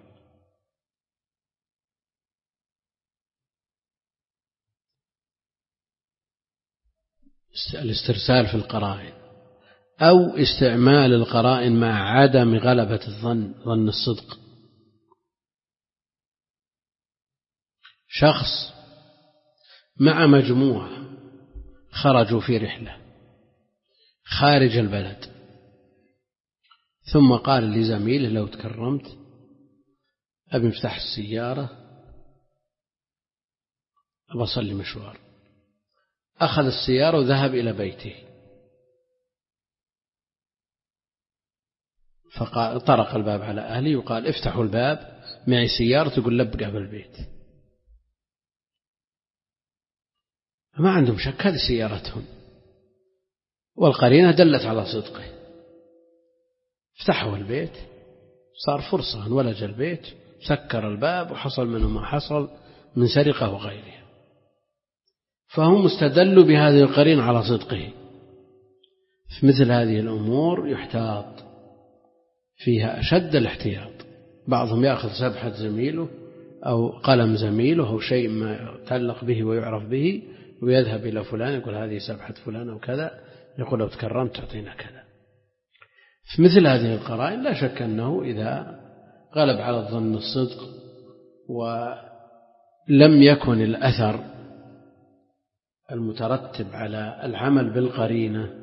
الاسترسال في القرائن أو استعمال القرائن مع عدم غلبة الظن ظن الصدق. شخص مع مجموعة خرجوا في رحلة خارج البلد، ثم قال لزميله لو تكرمت أبي مفتاح السيارة أبى أصلي مشوار. أخذ السيارة وذهب إلى بيته، فطرق الباب على أهلي وقال افتحوا الباب معي سيارة تقول لبقى بالبيت. ما عندهم شك هذه سيارتهم والقرينة دلت على صدقه. افتحوا البيت، صار فرصة انولج البيت، سكر الباب وحصل منه ما حصل من سرقة وغيرها. فهم استدلوا بهذه القرينة على صدقه. في مثل هذه الأمور يحتاط فيها أشد الاحتياط. بعضهم يأخذ سبحة زميله أو قلم زميله أو شيء ما يتعلق به ويعرف به، ويذهب إلى فلان يقول هذه سبحة فلان أو كذا، يقول لو تكرمت تعطينا كذا. في مثل هذه القرائن لا شك أنه إذا غلب على الظن الصدق ولم يكن الأثر المترتب على العمل بالقرينة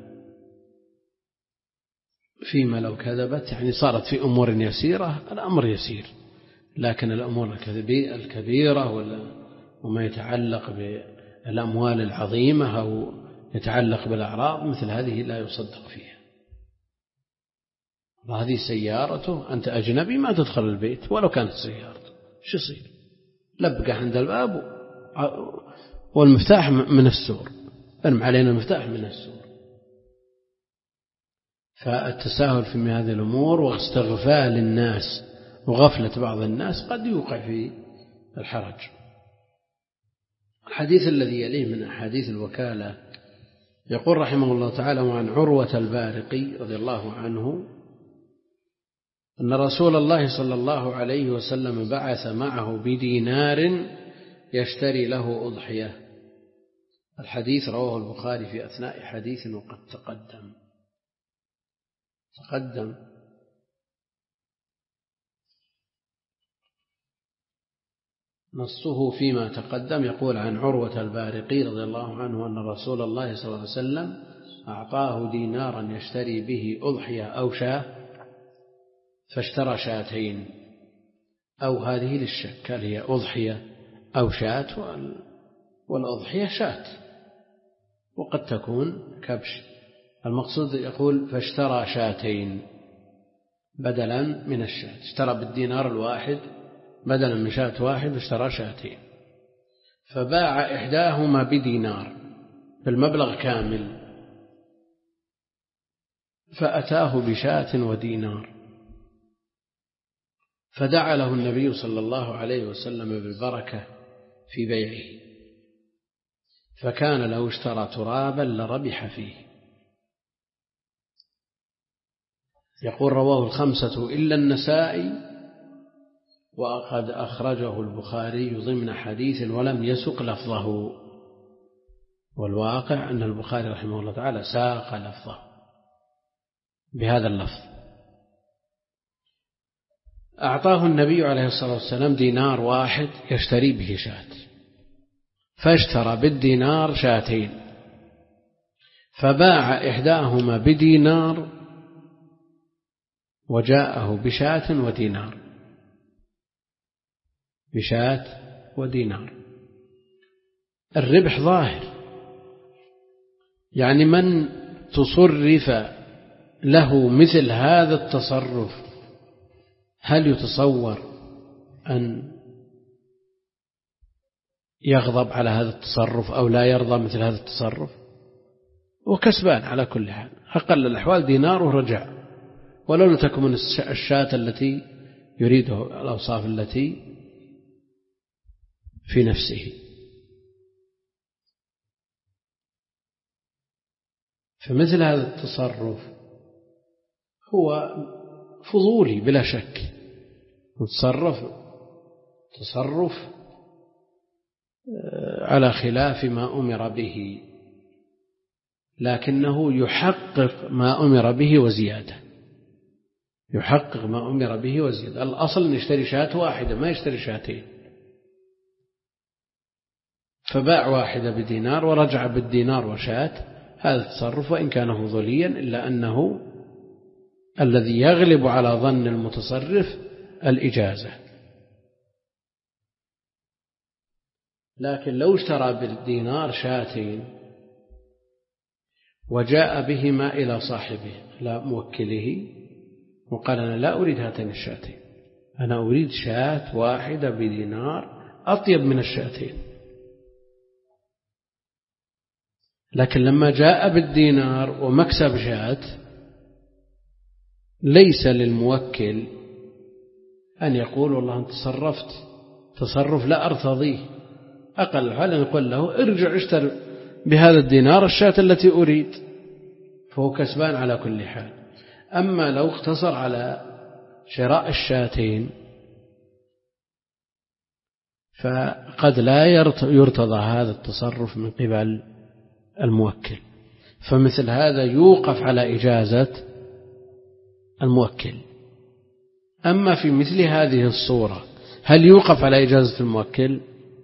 فيما لو كذبت، يعني صارت في أمور يسيرة الأمر يسير، لكن الأمور الكبيرة وما يتعلق بالأموال العظيمة أو يتعلق بالأعراض مثل هذه لا يصدق فيها. هذه سيارته، أنت أجنبي ما تدخل البيت ولو كانت سيارته، شو يصير؟ لبقى عند الباب والمفتاح من السور، ارمي علينا المفتاح من السور. فالتساهل في هذه الأمور واستغفال الناس وغفلة بعض الناس قد يوقع في الحرج. الحديث الذي يليه من أحاديث الوكالة يقول رحمه الله تعالى: وعن عروة البارقي رضي الله عنه أن رسول الله صلى الله عليه وسلم بعث معه بدينار يشتري له أضحية. الحديث رواه البخاري في أثناء حديث وقد تقدم تقدم نصه فيما تقدم. يقول عن عروة البارقي رضي الله عنه أن رسول الله صلى الله عليه وسلم أعطاه دينارا يشتري به أضحية أو شاة، فاشترى شاتين، أو هذه للشك هل هي أضحية أو شاة، والأضحية شاة وقد تكون كبش. المقصود يقول فاشترى شاتين بدلا من الشاة، اشترى بالدينار الواحد بدلا من شاة واحد اشترى شاتين، فباع إحداهما بدينار بالمبلغ كامل، فأتاه بشاة ودينار، فدعا له النبي صلى الله عليه وسلم بالبركة في بيعه، فكان لو اشترى ترابا لربح فيه. يقول رواه الخمسة إلا النسائي، وقد أخرجه البخاري ضمن حديث ولم يسق لفظه، والواقع أن البخاري رحمه الله تعالى ساق لفظه بهذا اللفظ. أعطاه النبي عليه الصلاة والسلام دينار واحد يشتري به شاة، فاشترى بالدينار شاتين، فباع إحداهما بدينار وجاءه بشاة ودينار، بشاة ودينار. الربح ظاهر، يعني من تصرف له مثل هذا التصرف هل يتصور أن يغضب على هذا التصرف أو لا يرضى مثل هذا التصرف؟ وكسبان على كل حال، أقل الأحوال دينار ورجع، ولو تكن من الشاة التي يريده الأوصاف التي في نفسه. فمثل هذا التصرف هو فضولي بلا شك، متصرف تصرف على خلاف ما أمر به، لكنه يحقق ما أمر به وزيادة، يحقق ما أمر به وزيادة. الأصل أن يشتري شاة واحدة ما يشتري شاتين، فباع واحدة بدينار ورجع بالدينار وشاة. هذا التصرف وإن كان فضوليا إلا أنه الذي يغلب على ظن المتصرف الإجازة. لكن لو اشترى بالدينار شاتين وجاء بهما إلى صاحبه لا موكله وقال أنا لا أريد هاتين الشاتين، أنا أريد شاة واحدة بدينار أطيب من الشاتين، لكن لما جاء بالدينار ومكسب شاة ليس للموكل أن يقول والله أنت تصرفت تصرف لا أرتضيه، أقل الحال أن يقول له ارجع اشتر بهذا الدينار الشاة التي أريد، فهو كسبان على كل حال. أما لو اقتصر على شراء الشاتين فقد لا يرتضى هذا التصرف من قبل الموكل، فمثل هذا يوقف على إجازة الموكل. أما في مثل هذه الصورة هل يوقف على إجازة الموكل؟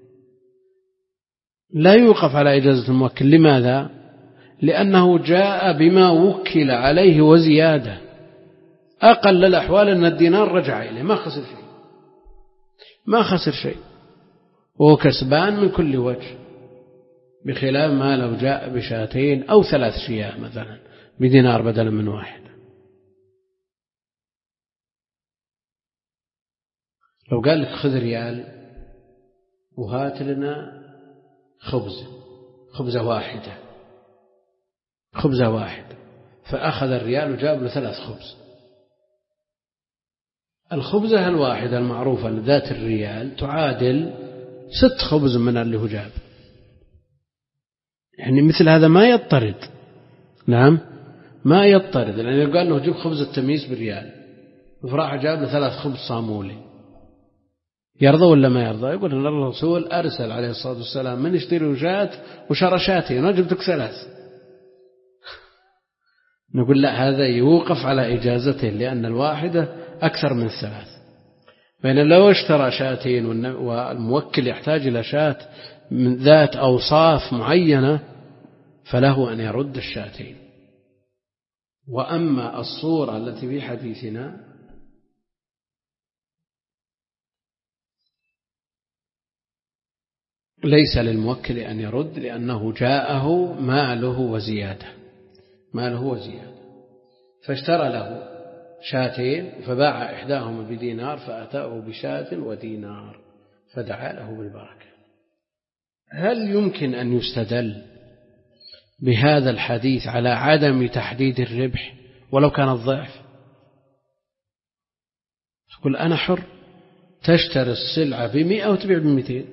لا يوقف على إجازة الموكل. لماذا؟ لأنه جاء بما وكل عليه وزيادة. أقل الأحوال أن الدينار رجع إليه، ما خسر شيء، ما خسر شيء، وهو كسبان من كل وجه، بخلاف ما لو جاء بشاتين أو ثلاث شياه مثلا بدينار بدلا من واحد. لو قال لك خذ ريال وهات لنا خبز، خبزة واحدة، خبزة واحدة، فأخذ الريال وجاب له ثلاث خبز. الخبزة الواحدة المعروفة لذات الريال تعادل ست خبز من اللي هو جاب. يعني مثل هذا ما يضطرد. نعم ما يضطرد، لأنه يعني قال له جيب خبز التمييز بالريال، فراح جاب له ثلاث خبز صامولي، يرضى ولا ما يرضى؟ يقول أن الرسول أرسل عليه الصلاة والسلام من يشتري وجات وشرى شاتين وجبتك ثلاث. نقول لا، هذا يوقف على إجازته لأن الواحدة أكثر من الثلاث. بين لو اشترى شاتين والموكل يحتاج إلى شات من ذات أوصاف معينة فله أن يرد الشاتين. وأما الصورة التي في حديثنا ليس للموكل أن يرد، لأنه جاءه ماله وزيادة، ماله وزيادة، فاشترى له شاتين فباع إحداهما بدينار فأتاه بشاة ودينار فدعا له بالبركة. هل يمكن أن يستدل بهذا الحديث على عدم تحديد الربح ولو كان الضعف؟ تقول أنا حر، تشتري السلعة بمئة وتبيع بمئتين.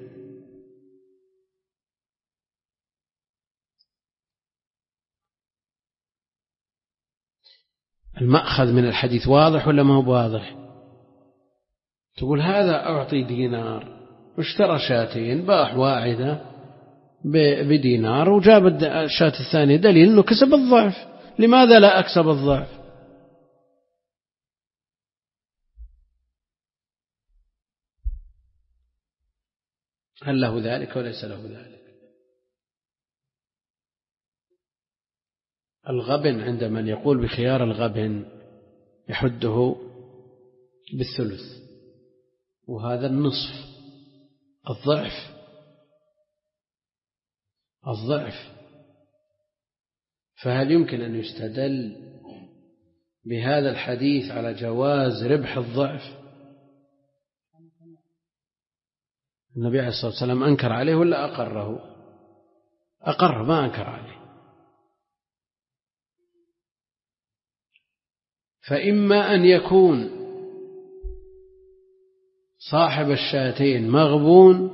المأخذ من الحديث واضح ولا ما هو واضح؟ تقول هذا أعطي دينار واشترى شاتين، باع واحدة بدينار وجاب الشاة الثانية، دليل أنه كسب الضعف. لماذا لا أكسب الضعف؟ هل له ذلك وليس له ذلك؟ الغبن عند من يقول بخيار الغبن يحده بالثلث، وهذا النصف، الضعف، الضعف. فهل يمكن أن يستدل بهذا الحديث على جواز ربح الضعف؟ النبي عليه الصلاة والسلام أنكر عليه ولا أقره؟ أقر، ما أنكر عليه. فإما أن يكون صاحب الشاتين مغبون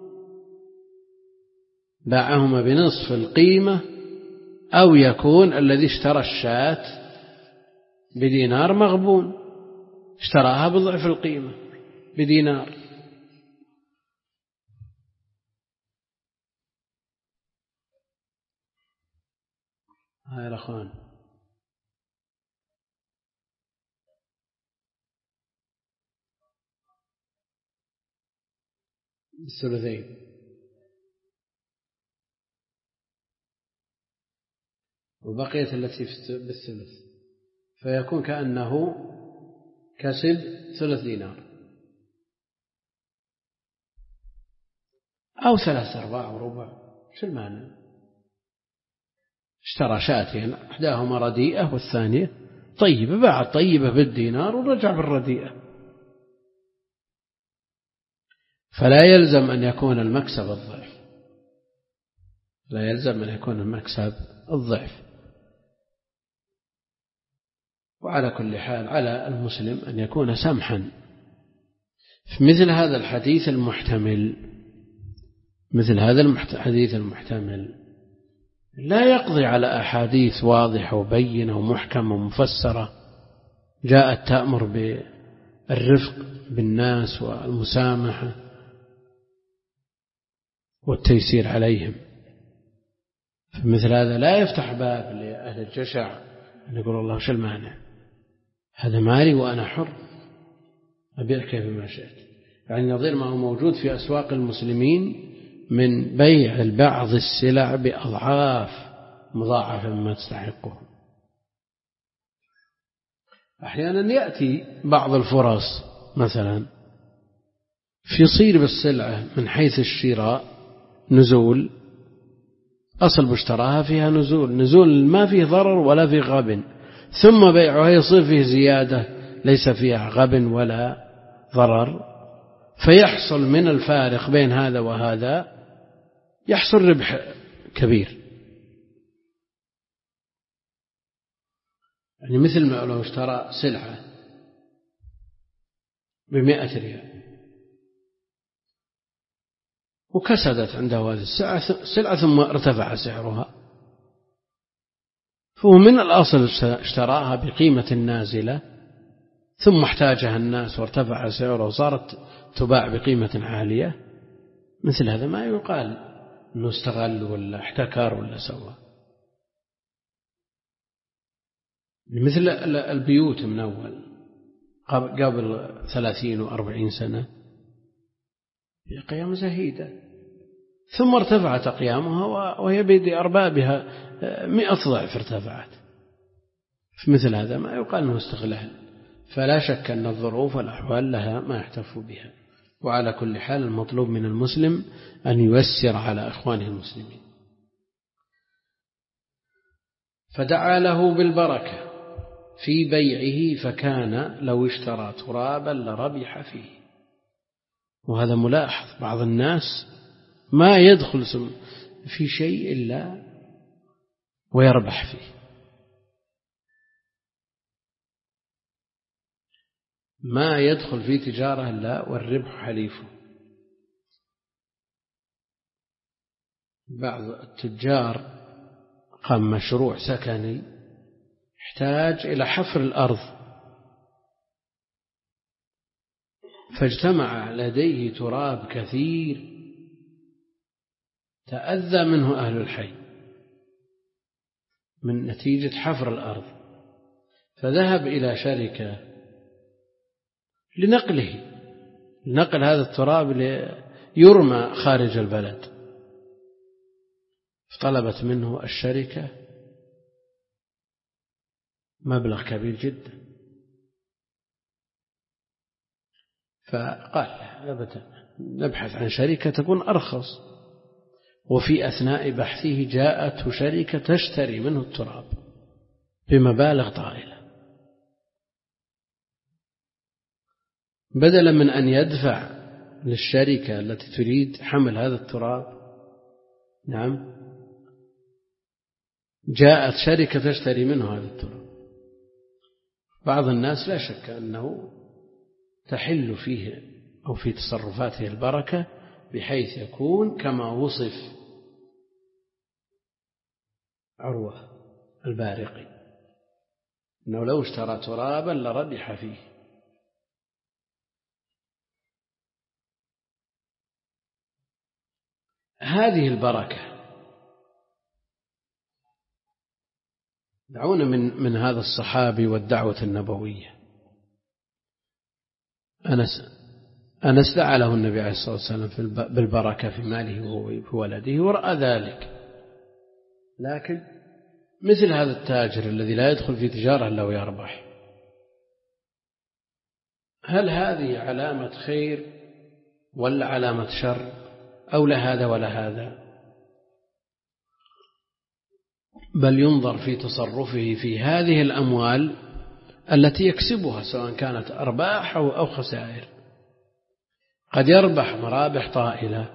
باعهما بنصف القيمة، أو يكون الذي اشترى الشاة بدينار مغبون اشتراها بضعف القيمة بدينار. هاي الأخوان الثلثين، وبقيت التي بالثلث، فيكون كأنه كسب ثلث دينار أو ثلاث أرباع وربع. شو المعنى؟ اشترى شاتين، إحداهما رديئة والثانية طيبة، باع الطيبة بالدينار ورجع بالرديئة. فلا يلزم أن يكون المكسب الضعف، لا يلزم أن يكون المكسب الضعف. وعلى كل حال على المسلم أن يكون سمحا في مثل هذا الحديث المحتمل، مثل هذا الحديث المحتمل لا يقضي على أحاديث واضحة وبينة ومحكمة ومفسرة جاءت تأمر بالرفق بالناس والمسامحة والتيسير عليهم. فمثل هذا لا يفتح باب لأهل الجشع أن يقول الله وش المانع، هذا مالي وأنا حر أبيع كيفما شئت. يعني نظير ما هو موجود في أسواق المسلمين من بيع بعض السلع بأضعاف مضاعفة مما تستحقه. أحيانا يأتي بعض الفرص مثلا فيصير بالسلعة من حيث الشراء نزول، أصل باشتراها فيها نزول، نزول ما فيه ضرر ولا فيه غبن، ثم بيعها يصير فيه زيادة ليس فيها غبن ولا ضرر، فيحصل من الفارق بين هذا وهذا يحصل ربح كبير. يعني مثل ما لو اشترى سلعة بمئة ريال وكسدت عنده هذه السلعة ثم ارتفع سعرها، فهو من الأصل اشتراها بقيمة نازلة ثم احتاجها الناس وارتفع سعرها وصارت تباع بقيمة عالية. مثل هذا ما يقال أنه استغل ولا احتكر ولا سوى. مثل البيوت من أول قبل ثلاثين وأربعين سنة في قيام زهيدة، ثم ارتفعت أقيامها وهي بيد أربابها مئة ضعف ارتفعت. في مثل هذا ما يقال أنه استغلال، فلا شك أن الظروف والأحوال لها ما يحتف بها. وعلى كل حال المطلوب من المسلم أن ييسر على إخوانه المسلمين. فدعا له بالبركة في بيعه فكان لو اشترى ترابا لربح فيه. وهذا ملاحظ، بعض الناس ما يدخل في شيء إلا ويربح فيه، ما يدخل في تجارة إلا والربح حليفه. بعض التجار قام مشروع سكني يحتاج إلى حفر الأرض، فاجتمع لديه تراب كثير تأذى منه أهل الحي من نتيجة حفر الأرض، فذهب إلى شركة لنقله لنقل هذا التراب ليرمى خارج البلد. فطلبت منه الشركة مبلغ كبير جدا، فقال أبدا نبحث عن شركة تكون أرخص. وفي أثناء بحثه جاءته شركة تشتري منه التراب بمبالغ طائلة، بدلا من أن يدفع للشركة التي تريد حمل هذا التراب، نعم، جاءت شركة تشتري منه هذا التراب. بعض الناس لا شك أنه تحل فيه أو في تصرفاته البركة، بحيث يكون كما وصف عروة البارقي أنه لو اشترى ترابا لربح فيه. هذه البركة دعونا من من هذا الصحابي والدعوة النبوية. أنس أنس دعا له النبي عليه الصلاة والسلام بالبركة في ماله وفي ولده ورأى ذلك، لكن مثل هذا التاجر الذي لا يدخل في تجارة إلا ويربح، هل هذه علامة خير ولا علامة شر، أو لا هذا ولا هذا؟ بل ينظر في تصرفه في هذه الأموال التي يكسبها سواء كانت أرباح أو خسائر. قد يربح مرابح طائلة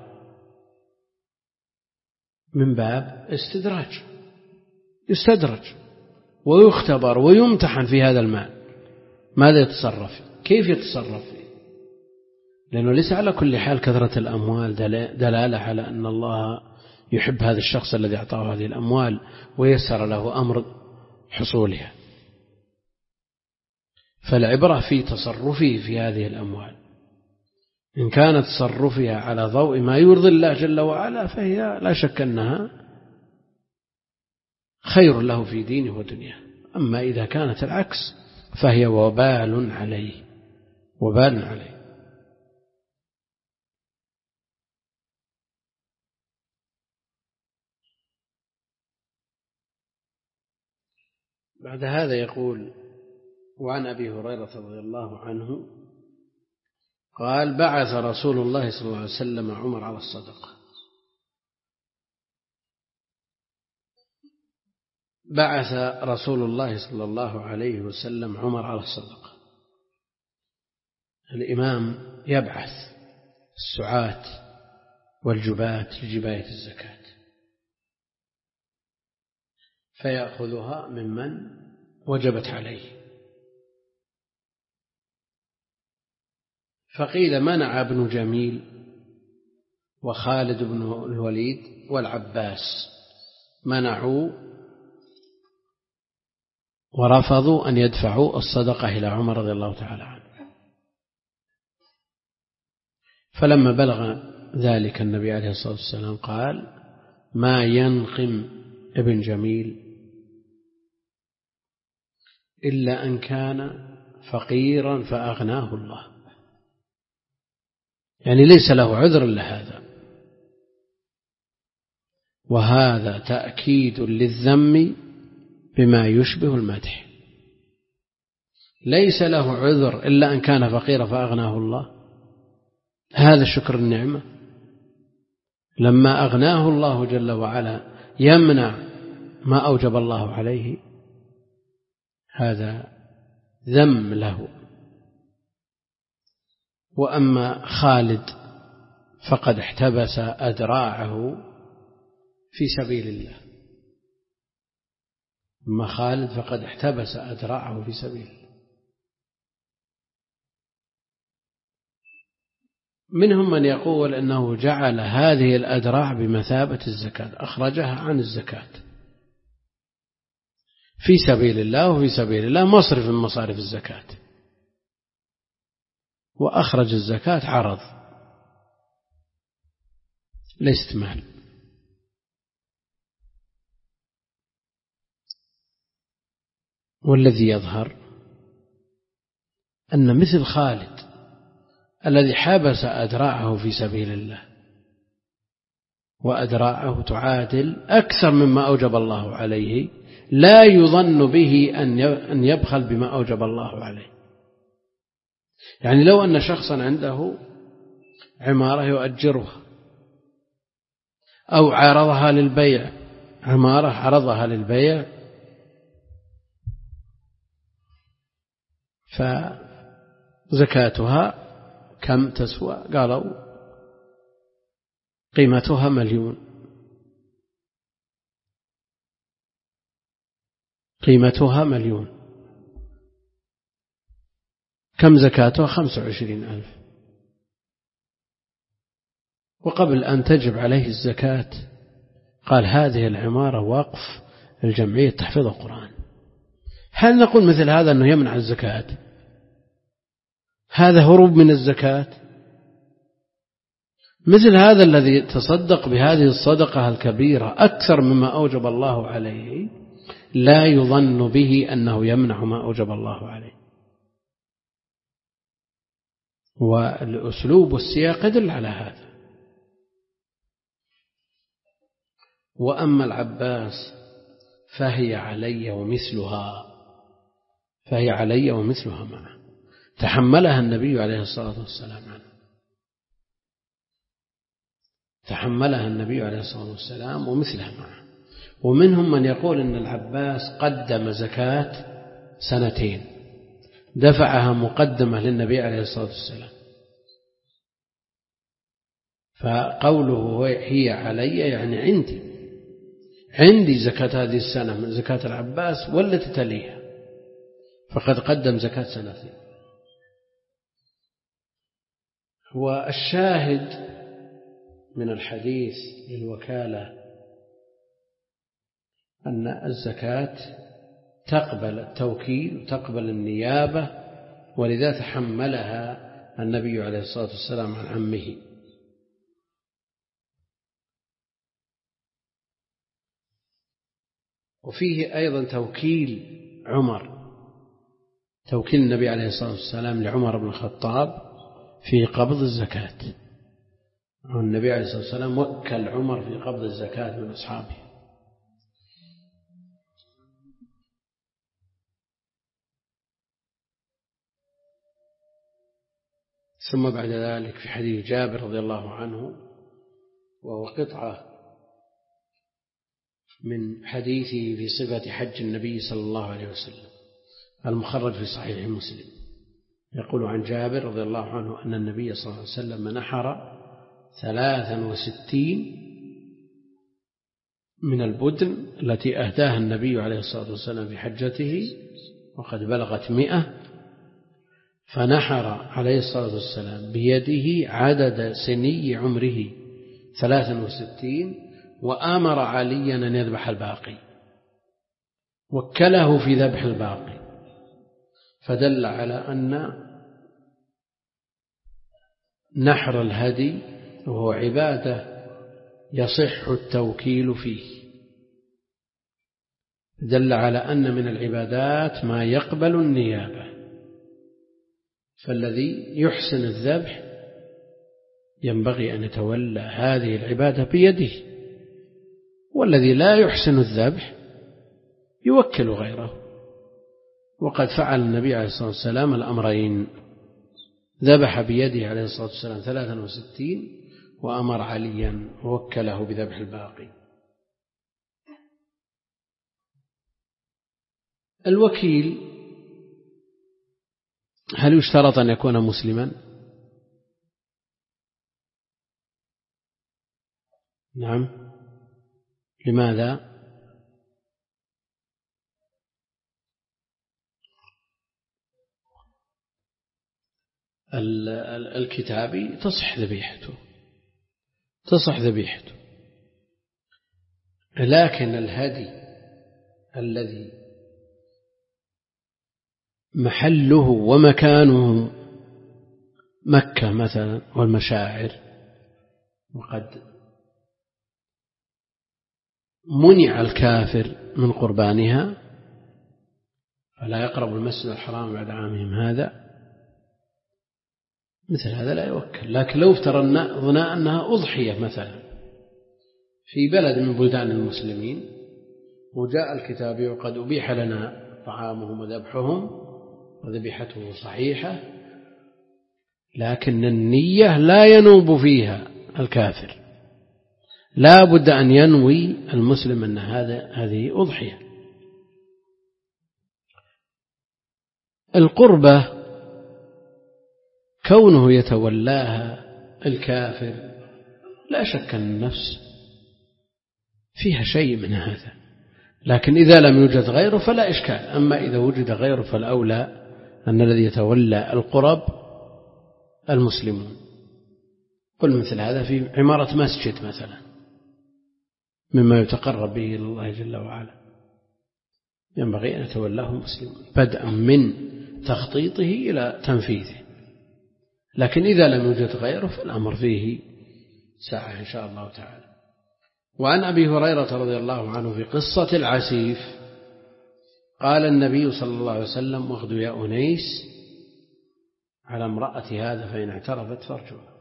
من باب استدراج، يستدرج ويختبر ويمتحن في هذا المال ماذا يتصرف، كيف يتصرف فيه، لأنه ليس على كل حال كثرة الأموال دلالة على أن الله يحب هذا الشخص الذي أعطاه هذه الأموال ويسر له أمر حصولها. فالعبرة في تصرفه في هذه الأموال. إن كانت تصرفها على ضوء ما يرضي الله جل وعلا فهي لا شك أنها خير له في دينه ودنياه. أما إذا كانت العكس فهي وبال عليه وبال عليه. بعد هذا يقول: وعن أبي هريرة رضي الله عنه قال: بعث رسول الله صلى الله عليه وسلم عمر على الصدقة. بعث رسول الله صلى الله عليه وسلم عمر على الصدقة. الإمام يبعث السعاة والجباة لجباية الزكاة فيأخذها ممن وجبت عليه. فقيل منع ابن جميل وخالد بن الوليد والعباس، منعوا ورفضوا أن يدفعوا الصدقة إلى عمر رضي الله تعالى عنه. فلما بلغ ذلك النبي عليه الصلاة والسلام قال: ما ينقم ابن جميل إلا أن كان فقيرا فأغناه الله. يعني ليس له عذر إلا هذا. وهذا تأكيد للذم بما يشبه المدح. ليس له عذر إلا أن كان فقيرا فأغناه الله. هذا شكر النعمة. لما أغناه الله جل وعلا يمنع ما أوجب الله عليه، هذا ذم له. وأما خالد فقد احتبس أذراعه في سبيل الله. أما خالد فقد احتبس أذراعه في سبيل الله. منهم من يقول أنه جعل هذه الأذراع بمثابة الزكاة، أخرجها عن الزكاة في سبيل الله، وفي سبيل الله مصرف من مصارف الزكاة، وأخرج الزكاة عرض ليست مال. والذي يظهر أن مثل خالد الذي حبس أذراعه في سبيل الله، وأذراعه تعادل أكثر مما أوجب الله عليه، لا يظن به أن يبخل بما أوجب الله عليه. يعني لو أن شخصا عنده عمارة يؤجرها أو عرضها للبيع، عمارة عرضها للبيع، فزكاتها كم تسوى؟ قالوا قيمتها مليون، قيمتها مليون، كم زكاتها؟ خمسة وعشرين ألف. وقبل أن تجب عليه الزكاة قال هذه العمارة وقف الجمعية تحفيظ القرآن. هل نقول مثل هذا أنه يمنع الزكاة؟ هذا هروب من الزكاة. مثل هذا الذي تصدق بهذه الصدقة الكبيرة أكثر مما أوجب الله عليه، لا يظن به أنه يمنع ما أوجب الله عليه. والأسلوب والسياق يدل على هذا. وأما العباس فهي علي ومثلها، فهي علي ومثلها معه، تحملها النبي عليه الصلاة والسلام عنه، تحملها النبي عليه الصلاة والسلام ومثلها معه. ومنهم من يقول أن العباس قدم زكاة سنتين، دفعها مقدمة للنبي عليه الصلاة والسلام، فقوله هي علي يعني عندي عندي زكاة هذه السنة من زكاة العباس والتي تليها، فقد قدم زكاة سنتين. والشاهد من الحديث للوكالة أن الزكاة تقبل التوكيل وتقبل النيابة، ولذا تحملها النبي عليه الصلاة والسلام عن عمه. وفيه أيضا توكيل عمر، توكيل النبي عليه الصلاة والسلام لعمر بن الخطاب في قبض الزكاة. النبي عليه الصلاة والسلام وكل عمر في قبض الزكاة من أصحابه. ثم بعد ذلك في حديث جابر رضي الله عنه، وهو قطعة من حديثه في صفة حج النبي صلى الله عليه وسلم المخرج في صحيح مسلم، يقول عن جابر رضي الله عنه أن النبي صلى الله عليه وسلم نحر ثلاثا وستين من البدن التي أهداها النبي عليه الصلاة والسلام في حجته، وقد بلغت مئة، فنحر عليه الصلاة والسلام بيده عدد سني عمره ثلاثا وستين، وآمر عليا أن يذبح الباقي، وكله في ذبح الباقي، فدل على أن نحر الهدي وهو عبادة يصح التوكيل فيه، دل على أن من العبادات ما يقبل النيابة، فالذي يحسن الذبح ينبغي أن يتولى هذه العبادة بيده، والذي لا يحسن الذبح يوكل غيره. وقد فعل النبي عليه الصلاة والسلام الأمرين، ذبح بيده عليه الصلاة والسلام ثلاثا وستين، وأمر عليا ووكله بذبح الباقي. الوكيل هل يشترط أن يكون مسلما؟ نعم. لماذا؟ الكتابي تصح ذبيحته تصح ذبيحته لكن الهدي الذي محله ومكانه مكة مثلا والمشاعر، وقد منع الكافر من قربانها فلا يقرب المسجد الحرام بعد عامهم هذا، مثل هذا لا يوكل. لكن لو افترضنا أنها أضحية مثلا في بلد من بلدان المسلمين، وجاء الكتابي وقد أبيح لنا طعامهم وذبحهم وذبيحته صحيحة، لكن النية لا ينوب فيها الكافر، لا بد أن ينوي المسلم أن هذا هذه أضحية. القربة كونه يتولاها الكافر لا شك أن النفس فيها شيء من هذا، لكن إذا لم يوجد غيره فلا إشكال. أما إذا وجد غيره فالأولى أن الذي يتولى القرب المسلمون. قل مثل هذا في عمارة مسجد مثلا مما يتقرب به إلى الله جل وعلا، ينبغي أن يتولاه مسلمون بدءا من تخطيطه إلى تنفيذه، لكن إذا لم يوجد غيره فالأمر فيه ساعة إن شاء الله تعالى. وعن أبي هريرة رضي الله عنه في قصة العسيف قال النبي صلى الله عليه وسلم: واغدوا يا أنيس على امرأة هذا فإن اعترفت فارجوها.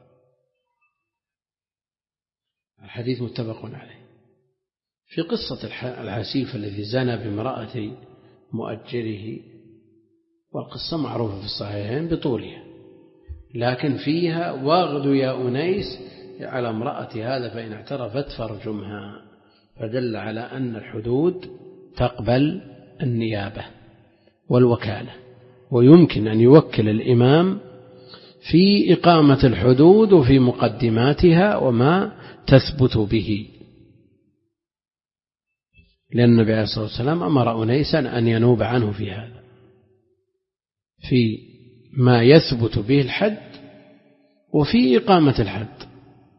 الحديث متفق عليه. في قصة العسيف الذي زنى بامرأة مؤجره، والقصة معروفة في الصحيحين بطولها، لكن فيها واغدوا يا أنيس على امرأة هذا فإن اعترفت فارجمها، فدل على أن الحدود تقبل النيابة والوكالة، ويمكن أن يوكل الإمام في إقامة الحدود وفي مقدماتها وما تثبت به، لأن النبي عليه الصلاة والسلام أمر أنيسا أن ينوب عنه في هذا، في ما يثبت به الحد وفي إقامة الحد.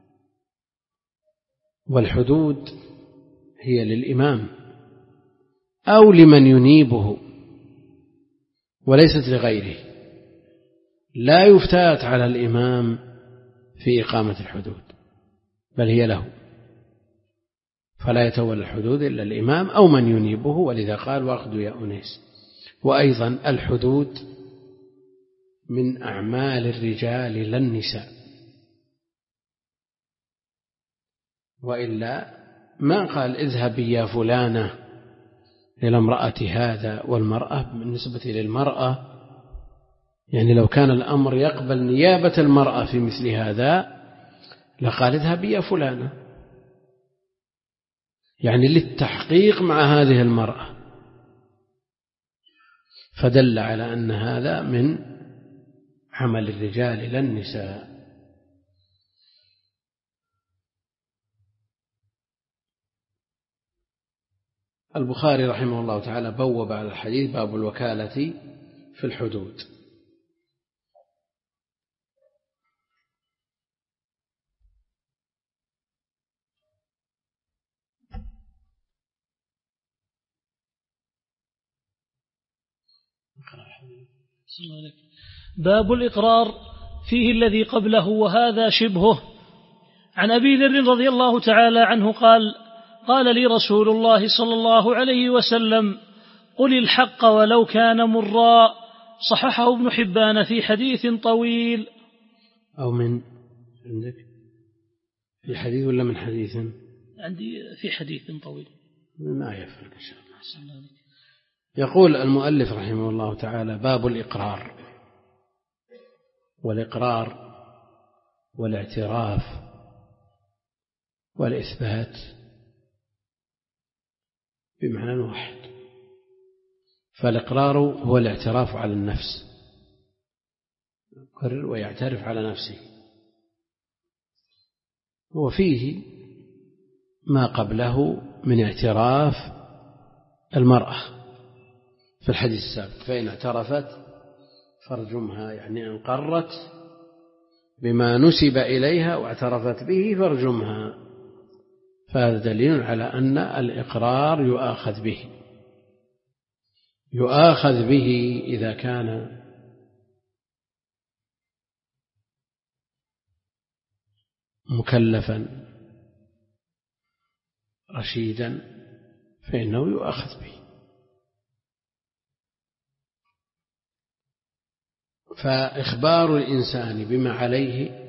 والحدود هي للإمام أو لمن ينيبه وليست لغيره، لا يفتات على الإمام في إقامة الحدود، بل هي له، فلا يتولى الحدود إلا الإمام أو من ينيبه، ولذا قال واخذوا يا أنيس. وأيضا الحدود من أعمال الرجال لا النساء، وإلا ما قال اذهبي يا فلانة إلى امرأة هذا، والمرأة بالنسبة للمرأة يعني لو كان الأمر يقبل نيابة المرأة في مثل هذا لقال اذهبي يا فلانة، يعني للتحقيق مع هذه المرأة، فدل على أن هذا من عمل الرجال لا النساء. البخاري رحمه الله تعالى بوب على الحديث باب الوكالة في الحدود. باب الإقرار فيه الذي قبله وهذا شبهه. عن أبي ذر رضي الله تعالى عنه قال قال لي رسول الله صلى الله عليه وسلم قل الحق ولو كان مرا، صححه ابن حبان في حديث طويل. أو من عندك في حديث ولا من حديث؟ عندي في حديث طويل ما يفرق إن شاء الله. يقول المؤلف رحمه الله تعالى باب الإقرار، والإقرار والاعتراف والإثبات بمعنى واحد. فالإقرار هو الاعتراف على النفس، يقرر ويعترف على نفسه، وفيه ما قبله من اعتراف المرأة في الحديث السابق، فإن اعترفت فارجمها، يعني إن قرت بما نسب إليها واعترفت به فارجمها. فهذا دليل على أن الإقرار يؤاخذ به، يؤاخذ به إذا كان مكلفا رشيدا فإنه يؤاخذ به. فإخبار الإنسان بما عليه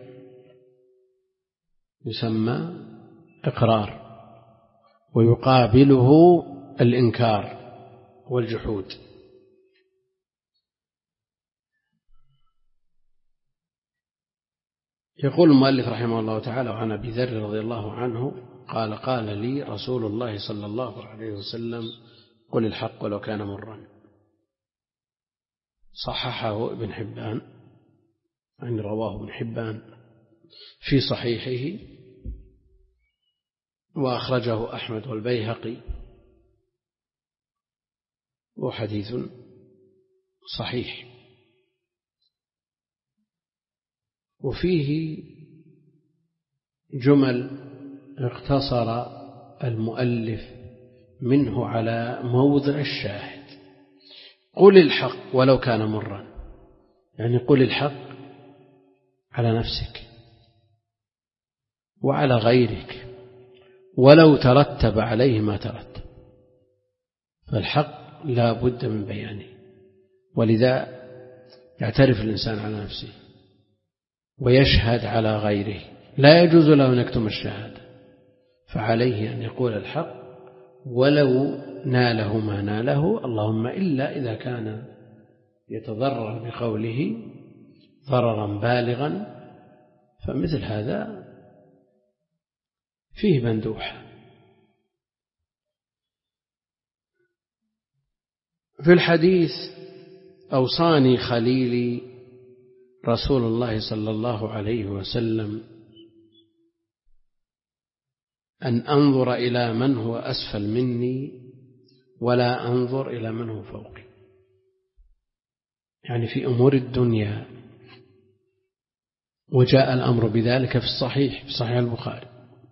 يسمى إقرار، ويقابله الإنكار والجحود. يقول المؤلف رحمه الله تعالى عن أبي ذر رضي الله عنه قال قال لي رسول الله صلى الله عليه وسلم قل الحق ولو كان مرا. صححه ابن حبان، يعني رواه ابن حبان في صحيحه، وأخرجه أحمد والبيهقي، وحديث صحيح. وفيه جمل اقتصر المؤلف منه على موضع الشاهد. قل الحق ولو كان مرا، يعني قل الحق على نفسك وعلى غيرك ولو ترتب عليه ما ترتب، فالحق لا بد من بيانه، ولذا يعترف الإنسان على نفسه ويشهد على غيره، لا يجوز له أن يكتم الشهادة، فعليه أن يقول الحق ولو ناله ما ناله، اللهم إلا إذا كان يتضرر بقوله ضررا بالغا، فمثل هذا فيه مندوحة. في الحديث أوصاني خليلي رسول الله صلى الله عليه وسلم أن أنظر إلى من هو أسفل مني ولا أنظر إلى من هو فوقي، يعني في أمور الدنيا. وجاء الأمر بذلك في الصحيح، في صحيح البخاري: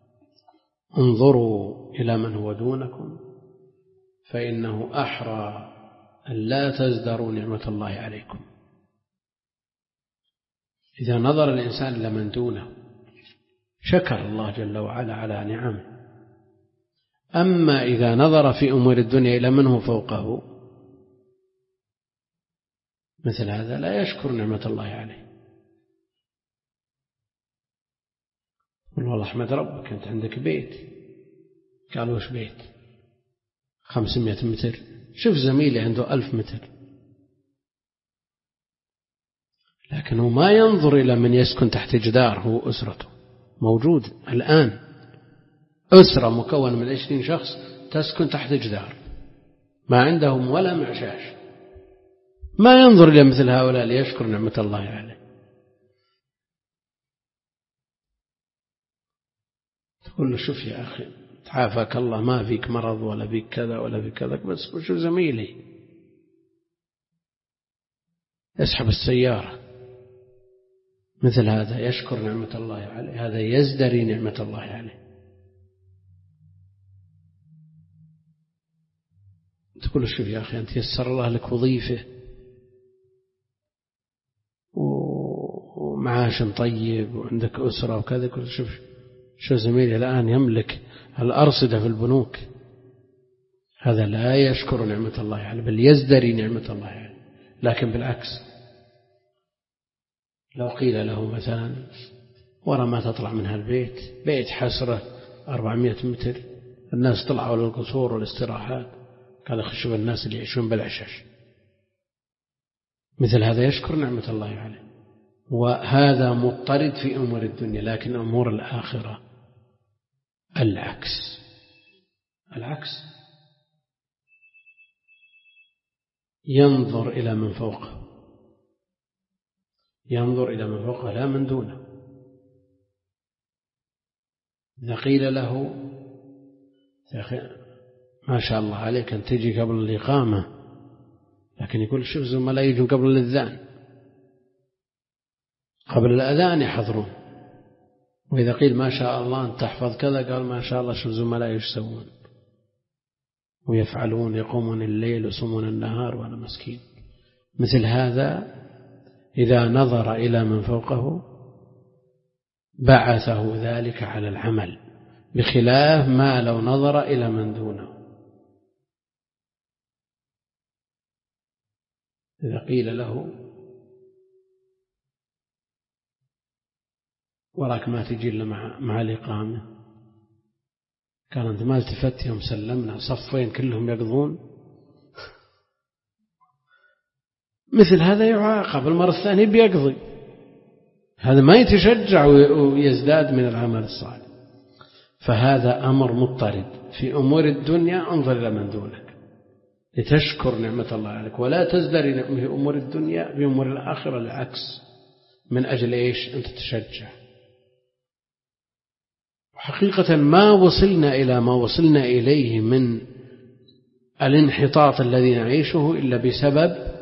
انظروا إلى من هو دونكم فإنه أحرى أن لا تزدروا نعمة الله عليكم. إذا نظر الإنسان إلى من دونه شكر الله جل وعلا على نعمه. أما إذا نظر في أمور الدنيا إلى من هو فوقه مثل هذا لا يشكر نعمة الله عليه. قل والله أحمد ربك أنت عندك بيت، قال وش بيت؟ خمسمائة متر، شوف زميلي عنده ألف متر. لكنه ما ينظر إلى من يسكن تحت جدار هو أسرته. موجود الآن أسرة مكونة من عشرين شخص تسكن تحت جدار ما عندهم ولا معشاش، ما ينظر إلى مثل هؤلاء ليشكر نعمة الله عليه. تقول له شوف يا أخي تعافاك الله ما فيك مرض ولا فيك كذا ولا فيك كذا، بس شوف زميلي يسحب السيارة. مثل هذا يشكر نعمة الله عليه، هذا يزدري نعمة الله عليه. تقول شوف يا أخي أنت يسر الله لك وظيفة ومعاش طيب وعندك أسرة وكذا، كل شوف شو زميلي الآن يملك الأرصدة في البنوك، هذا لا يشكر نعمة الله عليه بل يزدري نعمة الله عليه. لكن بالعكس لو قيل له مثلا ورا ما تطلع من هالبيت بيت حسرة أربعمائة متر، الناس طلعوا للقصور والاستراحات، قال خشوا الناس اللي يعيشون بالعشاش، مثل هذا يشكر نعمة الله عليه. وهذا مضطرد في أمور الدنيا. لكن أمور الآخرة العكس، العكس ينظر إلى من فوقه، ينظر إلى من فوقه لا من دونه. إذا قيل له يا أخي ما شاء الله عليك أن تجي قبل الإقامة، لكن يقول شوف زملاء يجون قبل الأذان، قبل الأذان يحضرون. وإذا قيل ما شاء الله أن تحفظ كذا قال ما شاء الله شوف زملاء يسوون ويفعلون، يقومون الليل ويصومون النهار وأنا مسكين. مثل هذا إذا نظر إلى من فوقه بعثه ذلك على العمل، بخلاف ما لو نظر إلى من دونه. إذا قيل له وراك ما تجي إلا مع, مع الإقامة، قال أنت ما التفت يوم سلمنا صفين كلهم يقضون، مثل هذا يعاقب المرة الثانية بيقضي، هذا ما يتشجع ويزداد من العمل الصالح. فهذا أمر مضطرد. في أمور الدنيا انظر إلى من دونك لتشكر نعمة الله عليك، ولا تزدري في أمور الدنيا بأمور الآخرة العكس، من أجل إيش أنت تشجع. حقيقة ما وصلنا إلى ما وصلنا إليه من الانحطاط الذي نعيشه إلا بسبب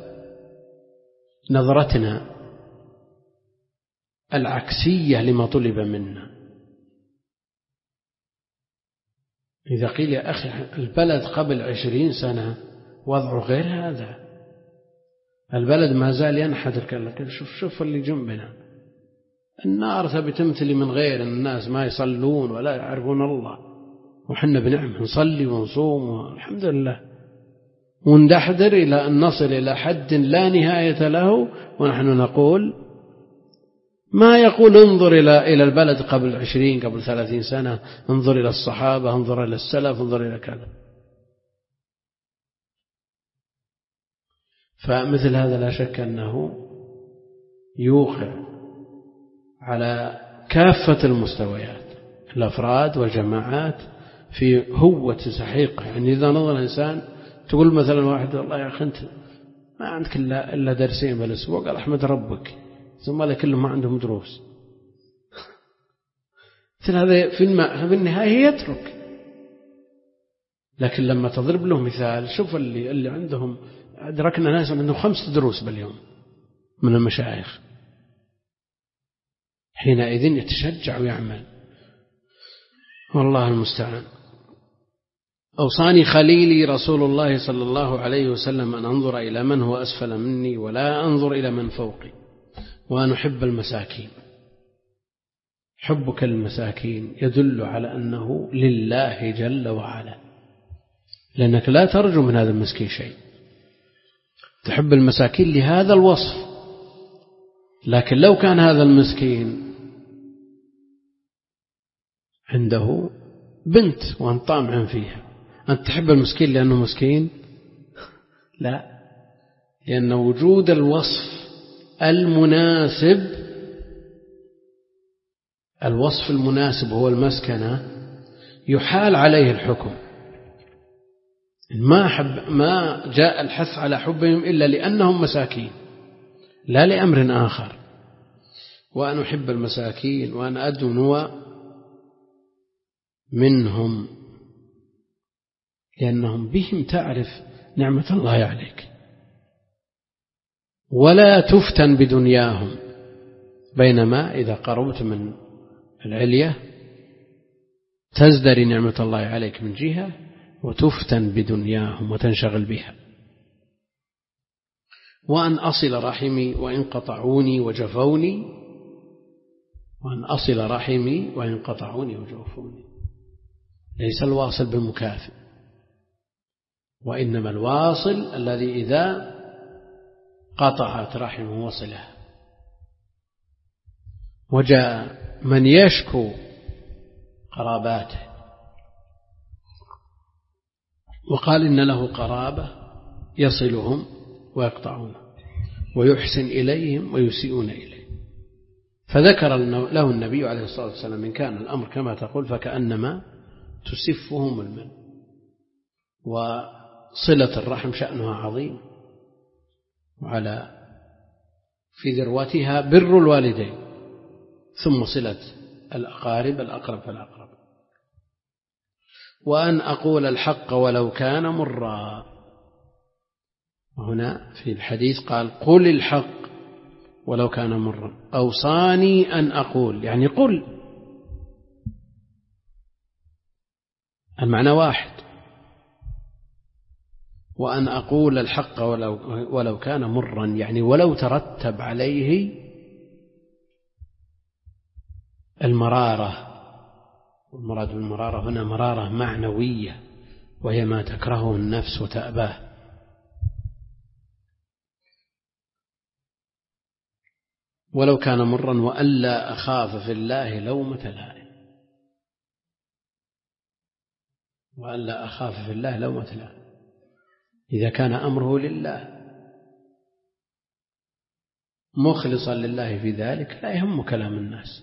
نظرتنا العكسية لما طلب منا. إذا قيل يا أخي البلد قبل عشرين سنة وضعه غير هذا، البلد ما زال ينحدر، قال لك شوف شوف اللي جنبنا النار تبي تمتلي من غير الناس ما يصلون ولا يعرفون الله، وحنا بنعم نصلي ونصوم والحمد لله، وندحدر إلى أن نصل إلى حد لا نهاية له، ونحن نقول ما يقول انظر إلى إلى البلد قبل عشرين قبل ثلاثين سنة، انظر إلى الصحابة، انظر إلى السلف، انظر إلى كذا. فمثل هذا لا شك أنه يوقع على كافة المستويات، الأفراد والجماعات، في هوة سحيقة. يعني إذا نظر الإنسان تقول مثلا واحد والله يا أخي أنت ما عندك إلا, إلا درسين بالأسبوع، قال أحمد ربك ثم لا كلهم ما عندهم دروس. مثل هذا في في النهاية يترك. لكن لما تضرب له مثال، شوف اللي اللي عندهم، أدركنا ناس عندهم خمس دروس باليوم من المشايخ، حينئذ يتشجع ويعمل. والله المستعان. أوصاني خليلي رسول الله صلى الله عليه وسلم أن أنظر إلى من هو أسفل مني ولا أنظر إلى من فوقي، وأن أحب المساكين. حبك للمساكين يدل على أنه لله جل وعلا، لأنك لا ترجو من هذا المسكين شيء، تحب المساكين لهذا الوصف. لكن لو كان هذا المسكين عنده بنت وأنت طامع فيها، أنت تحب المسكين لأنه مسكين؟ لا، لأن وجود الوصف المناسب، الوصف المناسب هو المسكنة، يحال عليه الحكم. ما حب ما جاء الحث على حبهم إلا لأنهم مساكين، لا لأمر آخر. وأن أحب المساكين وأن أدنو منهم، لأنهم بهم تعرف نعمة الله عليك، ولا تفتن بدنياهم. بينما إذا قربت من العلية تزدري نعمة الله عليك من جهة، وتفتن بدنياهم وتنشغل بها. وأن أصل رحمي وإن قطعوني وجفوني، وأن أصل رحمي وإن قطعوني وجفوني. ليس الواصل بالمكافئ، وإنما الواصل الذي إذا قطعت رحمه وصلها. وجاء من يشكو قراباته وقال إن له قرابة يصلهم ويقطعونه، ويحسن إليهم ويسيئون إليه. فذكر له النبي عليه الصلاة والسلام: إن كان الأمر كما تقول فكأنما تسفهم المن. وصلة الرحم شأنها عظيم، وعلى في ذروتها بر الوالدين، ثم صلة الأقارب الأقرب فالأقرب. وأن أقول الحق ولو كان مرا. وهنا في الحديث قال: قل الحق ولو كان مرا. أوصاني أن أقول، يعني قل، المعنى واحد. وأن أقول الحق ولو, ولو كان مرا، يعني ولو ترتب عليه المرارة. والمراد بالمرارة هنا مرارة معنوية، وهي ما تكرهه النفس وتأباه. ولو كان مرا وألا أخاف في الله لومة لائم. وألا أخاف في الله لومة لائم، إذا كان أمره لله مخلصا لله في ذلك لا يهم كلام الناس،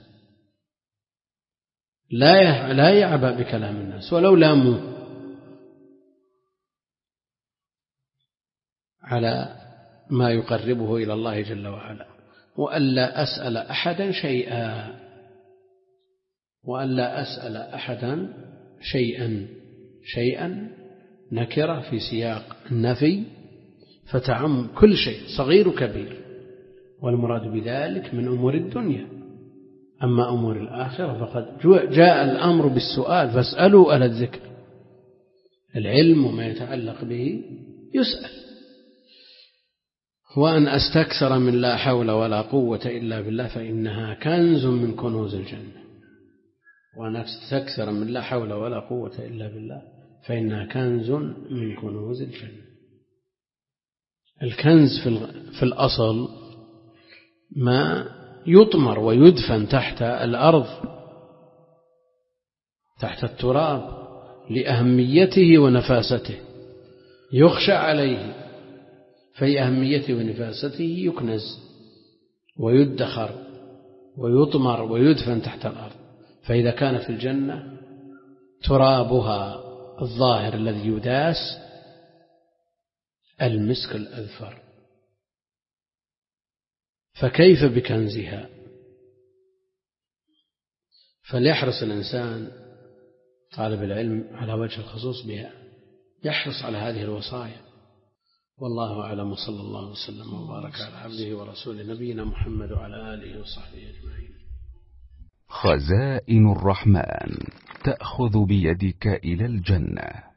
لا لا يعبأ بكلام الناس ولو لاموه على ما يقربه إلى الله جل وعلا. وألا أسأل أحدا شيئا، وألا أسأل أحدا شيئا. شيئا نكرة في سياق النفي، فتعم كل شيء صغير كبير، والمراد بذلك من أمور الدنيا. أما أمور الآخرة فقد جاء الأمر بالسؤال: فاسألوا أهل الذكر. العلم وما يتعلق به يسأل. وأن أستكثر من لا حول ولا قوة إلا بالله فإنها كنز من كنوز الجنة. وأن أستكثر من لا حول ولا قوة إلا بالله فإنها كنز من كنوز الجنة. الكنز في الأصل ما يطمر ويدفن تحت الأرض، تحت التراب، لأهميته ونفاسته، يخشى عليه، في أهميته ونفاسته يكنز ويدخر ويطمر ويدفن تحت الأرض. فإذا كان في الجنة ترابها الظاهر الذي يداس المسك الأذفر، فكيف بكنزها؟ فليحرص الإنسان طالب العلم على وجه الخصوص بها، يحرص على هذه الوصايا. والله أعلم، صلى الله وسلم وبارك على عبده ورسوله نبينا محمد وعلى آله وصحبه أجمعين. خزائن الرحمن تأخذ بيدك إلى الجنة.